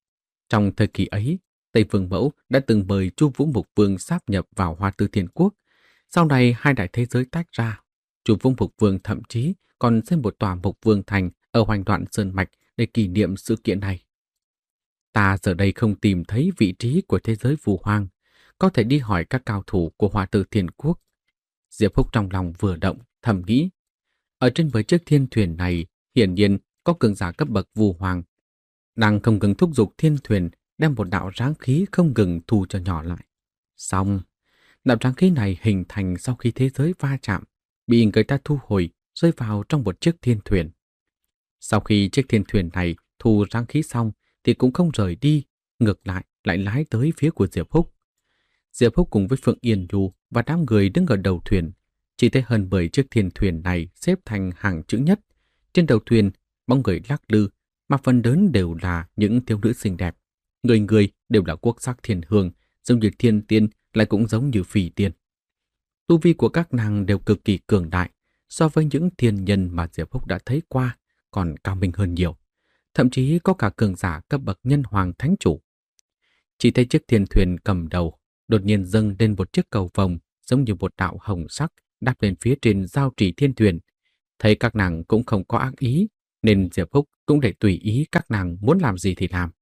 Trong thời kỳ ấy, Tây Vương Mẫu đã từng mời Chu Vũ Mục Vương sáp nhập vào Hoa Tư Thiên Quốc. Sau này hai đại thế giới tách ra, Chu Vũ Mục Vương thậm chí còn xây một tòa Mục Vương Thành ở Hoành Đoạn Sơn Mạch để kỷ niệm sự kiện này. Ta giờ đây không tìm thấy vị trí của thế giới Vu Hoang. có thể đi hỏi các cao thủ của Hoa Tử Thiên Quốc. Diệp Húc trong lòng vừa động, thầm nghĩ. Ở trên mấy chiếc thiên thuyền này, hiển nhiên có cường giả cấp bậc Vu Hoàng. Nàng không ngừng thúc giục thiên thuyền đem một đạo ráng khí không ngừng thu cho nhỏ lại. Xong, đạo ráng khí này hình thành sau khi thế giới va chạm, bị người ta thu hồi, rơi vào trong một chiếc thiên thuyền. Sau khi chiếc thiên thuyền này thu ráng khí xong thì cũng không rời đi, ngược lại lại lái tới phía của Diệp Húc. Diệp Húc cùng với Phượng Yên Nhu và đám người đứng ở đầu thuyền, chỉ thấy hơn mười chiếc thiên thuyền này xếp thành hàng chữ nhất. Trên đầu thuyền, bóng người lắc lư, mà phần lớn đều là những thiếu nữ xinh đẹp. Người người đều là quốc sắc thiên hương, giống như thiên tiên, lại cũng giống như phỉ tiên. Tu vi của các nàng đều cực kỳ cường đại, so với những thiên nhân mà Diệp Húc đã thấy qua, còn cao minh hơn nhiều. Thậm chí có cả cường giả cấp bậc nhân hoàng thánh chủ. Chỉ thấy chiếc thiên thuyền cầm đầu, đột nhiên dâng lên một chiếc cầu vồng, giống như một đạo hồng sắc, đáp lên phía trên giao trì thiên thuyền. Thấy các nàng cũng không có ác ý, nên Diệp Húc cũng để tùy ý các nàng muốn làm gì thì làm.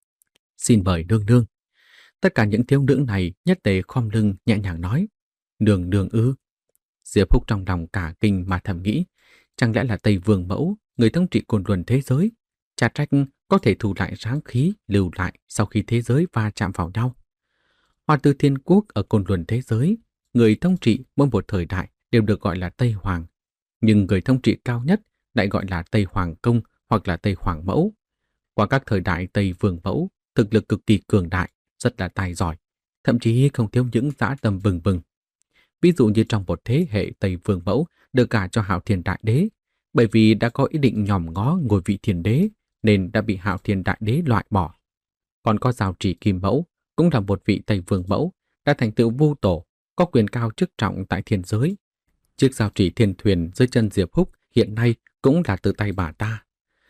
Xin mời nương nương. Tất cả những thiếu nữ này nhất tề khom lưng nhẹ nhàng nói. Nương nương ư? Diệp Húc trong lòng cả kinh mà thầm nghĩ, chẳng lẽ là Tây Vương Mẫu, người thống trị cồn luân thế giới, chả trách có thể thu lại ráng khí lưu lại sau khi thế giới va chạm vào nhau. Hoa Tử Thiên Quốc ở cồn luân thế giới, người thống trị mỗi một thời đại đều được gọi là Tây Hoàng, nhưng người thống trị cao nhất lại gọi là Tây Hoàng Công hoặc là Tây Hoàng Mẫu. Qua các thời đại Tây Vương Mẫu, thực lực cực kỳ cường đại, rất là tài giỏi, thậm chí không thiếu những dã tâm bừng bừng. Ví dụ như trong một thế hệ Tây Vương Mẫu được gả cho Hạo Thiên Đại Đế, bởi vì đã có ý định nhòm ngó ngôi vị thiên đế nên đã bị Hạo Thiên Đại Đế loại bỏ. Còn có Giao Trì Kim Mẫu, cũng là một vị Tây Vương Mẫu, đã thành tựu vu tổ, có quyền cao chức trọng tại thiên giới. Chiếc Giao Trì thiên thuyền dưới chân Diệp Húc hiện nay cũng là từ tay bà ta.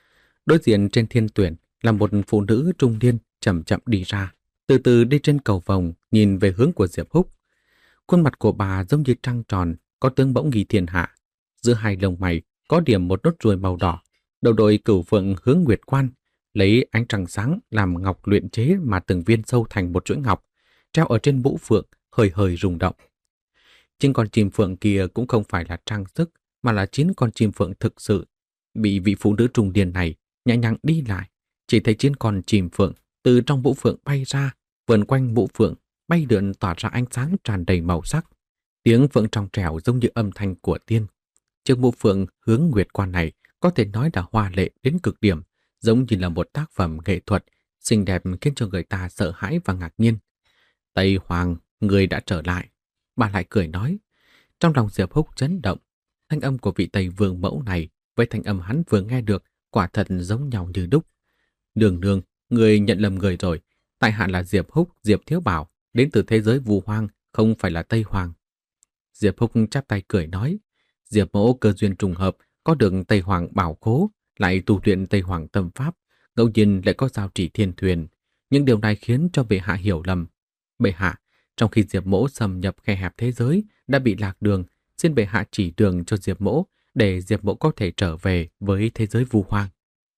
Đối diện trên thiên tuyển là một phụ nữ trung niên chậm chậm đi ra, từ từ đi trên cầu vồng nhìn về hướng của Diệp Húc. Khuôn mặt của bà giống như trăng tròn, có tướng bỗng nghi thiên hạ. Giữa hai lông mày có điểm một nốt ruồi màu đỏ, đầu đội cửu phượng hướng nguyệt quan, lấy ánh trăng sáng làm ngọc luyện chế mà từng viên sâu thành một chuỗi ngọc, treo ở trên mũ phượng, hơi hơi rung động. Chính con chim phượng kia cũng không phải là trang sức, mà là chín con chim phượng thực sự. Bị vị phụ nữ trung niên này nhẹ nhàng đi lại, chỉ thấy chín con chim phượng từ trong mũ phượng bay ra, vờn quanh mũ phượng, bay lượn tỏa ra ánh sáng tràn đầy màu sắc. Tiếng phượng trong trẻo giống như âm thanh của tiên. Chiếc mũ phượng hướng nguyệt quan này có thể nói là hoa lệ đến cực điểm, giống như là một tác phẩm nghệ thuật, xinh đẹp khiến cho người ta sợ hãi và ngạc nhiên. Tây Hoàng, người đã trở lại. Bà lại cười nói. Trong lòng Diệp Húc chấn động, thanh âm của vị Tây Vương Mẫu này với thanh âm hắn vừa nghe được quả thật giống nhau như đúc. Nương nương, người nhận lầm người rồi. Tại hạ là Diệp Húc, Diệp Thiếu Bảo, đến từ thế giới Vu Hoang, không phải là Tây Hoàng. Diệp Húc chắp tay cười nói. Diệp mẫu cơ duyên trùng hợp, có được Tây Hoàng bảo khố, lại tu luyện Tây Hoàng tâm pháp, ngẫu nhiên lại có Giao Trì thiên thuyền. Nhưng điều này khiến cho bệ hạ hiểu lầm. Bệ hạ, trong khi Diệp mẫu xâm nhập khe hẹp thế giới, đã bị lạc đường, xin bệ hạ chỉ đường cho Diệp mẫu, để Diệp mẫu có thể trở về với thế giới Vu Hoang.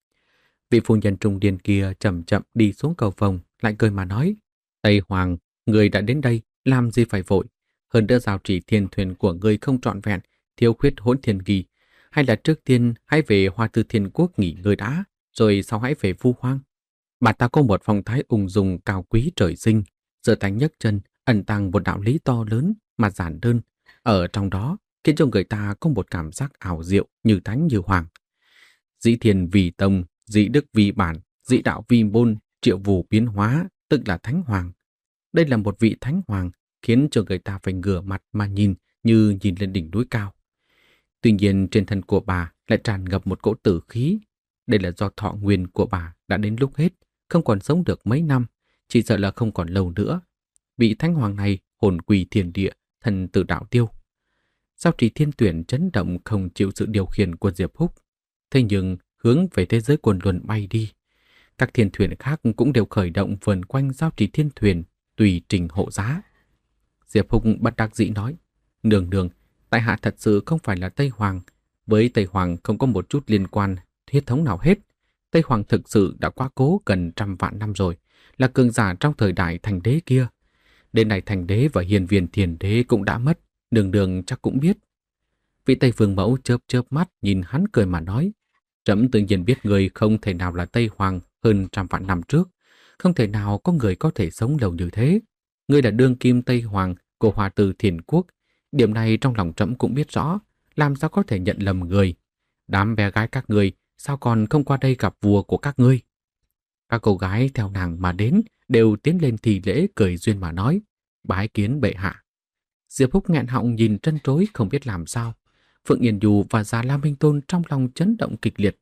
Vị phu nhân trung niên kia chậm chậm đi xuống cầu vồng, lại cười mà nói. Tây Hoàng, người đã đến đây, làm gì phải vội. Hơn nữa Giao Trì thiên thuyền của người không trọn vẹn, thiếu khuyết hỗn thiên ghi. Hay là trước tiên hãy về Hoa Tử Thiên Quốc nghỉ ngơi đã, rồi sau hãy về Vu Hoang. Bà ta có một phong thái ung dung cao quý trời sinh, giơ tay nhấc chân, ẩn tàng một đạo lý to lớn mà giản đơn. Ở trong đó khiến cho người ta có một cảm giác ảo diệu như thánh như hoàng. Dĩ thiên vì tông, dĩ đức vì bản, dĩ đạo vì môn, triệu vụ biến hóa, tức là thánh hoàng. Đây là một vị thánh hoàng khiến cho người ta phải ngửa mặt mà nhìn như nhìn lên đỉnh núi cao. Tuy nhiên trên thân của bà lại tràn ngập một cỗ tử khí. Đây là do thọ nguyên của bà đã đến lúc hết, không còn sống được mấy năm, chỉ sợ là không còn lâu nữa. Vị thánh hoàng này hồn quỳ thiên địa, thần tự đạo tiêu. Giao Trì thiên tuyển chấn động không chịu sự điều khiển của Diệp Húc. Thế nhưng hướng về thế giới quần luân bay đi. Các thiên thuyền khác cũng đều khởi động vần quanh Giao Trì thiên thuyền, tùy trình hộ giá. Diệp Húc bất đắc dĩ nói. Nương nương, tại hạ thật sự không phải là Tây Hoàng. Với Tây Hoàng không có một chút liên quan huyết thống nào hết. Tây Hoàng thực sự đã quá cố gần trăm vạn năm rồi, là cường giả trong thời đại thành đế kia. Đến này thành đế và hiền viên thiền đế cũng đã mất, đường đường chắc cũng biết. Vị Tây Vương mẫu chớp chớp mắt nhìn hắn cười mà nói, trẫm tự nhiên biết người không thể nào là Tây Hoàng hơn trăm vạn năm trước, không thể nào có người có thể sống lâu như thế. Ngươi là đương kim Tây Hoàng của Hoa Từ Thiền Quốc, điểm này trong lòng trẫm cũng biết rõ, làm sao có thể nhận lầm người. Đám bé gái các ngươi sao còn không qua đây gặp vua của các ngươi? Các cô gái theo nàng mà đến đều tiến lên thì lễ cười duyên mà nói, bái kiến bệ hạ. Diệp Húc nghẹn họng nhìn trân trối không biết làm sao. Phượng Yên Du và Già La Minh Tôn trong lòng chấn động kịch liệt.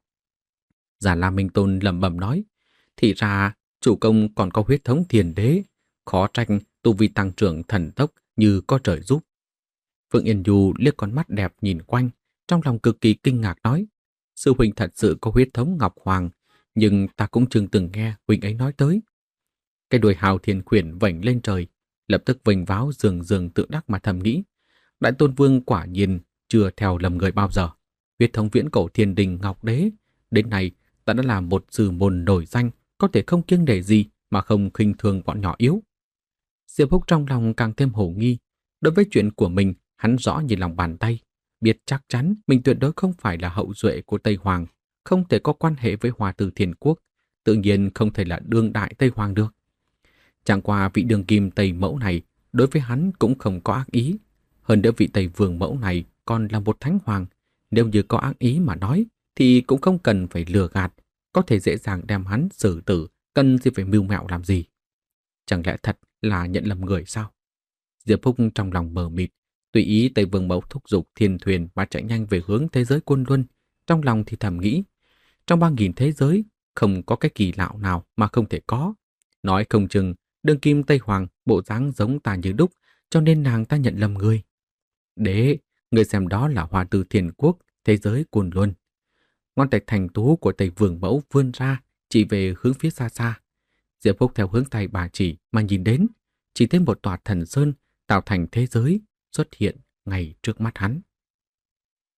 Già La Minh Tôn lẩm bẩm nói, thì ra chủ công còn có huyết thống thiền đế, khó trách tu vi tăng trưởng thần tốc như có trời giúp. Phượng Yên Du liếc con mắt đẹp nhìn quanh, trong lòng cực kỳ kinh ngạc nói, sư huynh thật sự có huyết thống Ngọc Hoàng, nhưng ta cũng chưa từng nghe huynh ấy nói tới. Cái đuôi hào thiên khuyển vểnh lên trời, lập tức vênh váo dường dường tự đắc mà thầm nghĩ, Đại Tôn Vương quả nhiên chưa theo lầm người bao giờ. Huyết thống viễn cổ thiên đình Ngọc Đế, đến nay ta đã là một sư môn nổi danh, có thể không kiêng nể gì mà không khinh thường bọn nhỏ yếu. Diệp Húc trong lòng càng thêm hổ nghi. Đối với chuyện của mình, hắn rõ như lòng bàn tay, biết chắc chắn mình tuyệt đối không phải là hậu duệ của Tây Hoàng, không thể có quan hệ với Hoa Từ Thiền Quốc, tự nhiên không thể là đương đại Tây Hoàng được. Chẳng qua vị đường kim Tây Mẫu này đối với hắn cũng không có ác ý. Hơn nữa vị Tây Vương Mẫu này còn là một thánh hoàng, nếu như có ác ý mà nói thì cũng không cần phải lừa gạt, có thể dễ dàng đem hắn xử tử, cần gì phải mưu mẹo làm gì. Chẳng lẽ thật là nhận lầm người sao? Diệp Húc trong lòng mờ mịt, tùy ý Tây Vương Mẫu thúc giục thiên thuyền mà chạy nhanh về hướng thế giới Côn Luân, trong lòng thì thầm nghĩ, trong ba nghìn thế giới không có cái kỳ lạ nào mà không thể có. Nói không chừng đương kim Tây Hoàng bộ dáng giống ta như đúc, cho nên nàng ta nhận lầm người. Đế, người xem đó là Hoa Từ Thiền Quốc, thế giới Côn Luân. Ngón tay thành tú của Tây Vương Mẫu vươn ra, chỉ về hướng phía xa xa. Diệp Húc theo hướng tay bà chỉ mà nhìn đến, chỉ thấy một tòa thần sơn tạo thành thế giới xuất hiện ngay trước mắt hắn.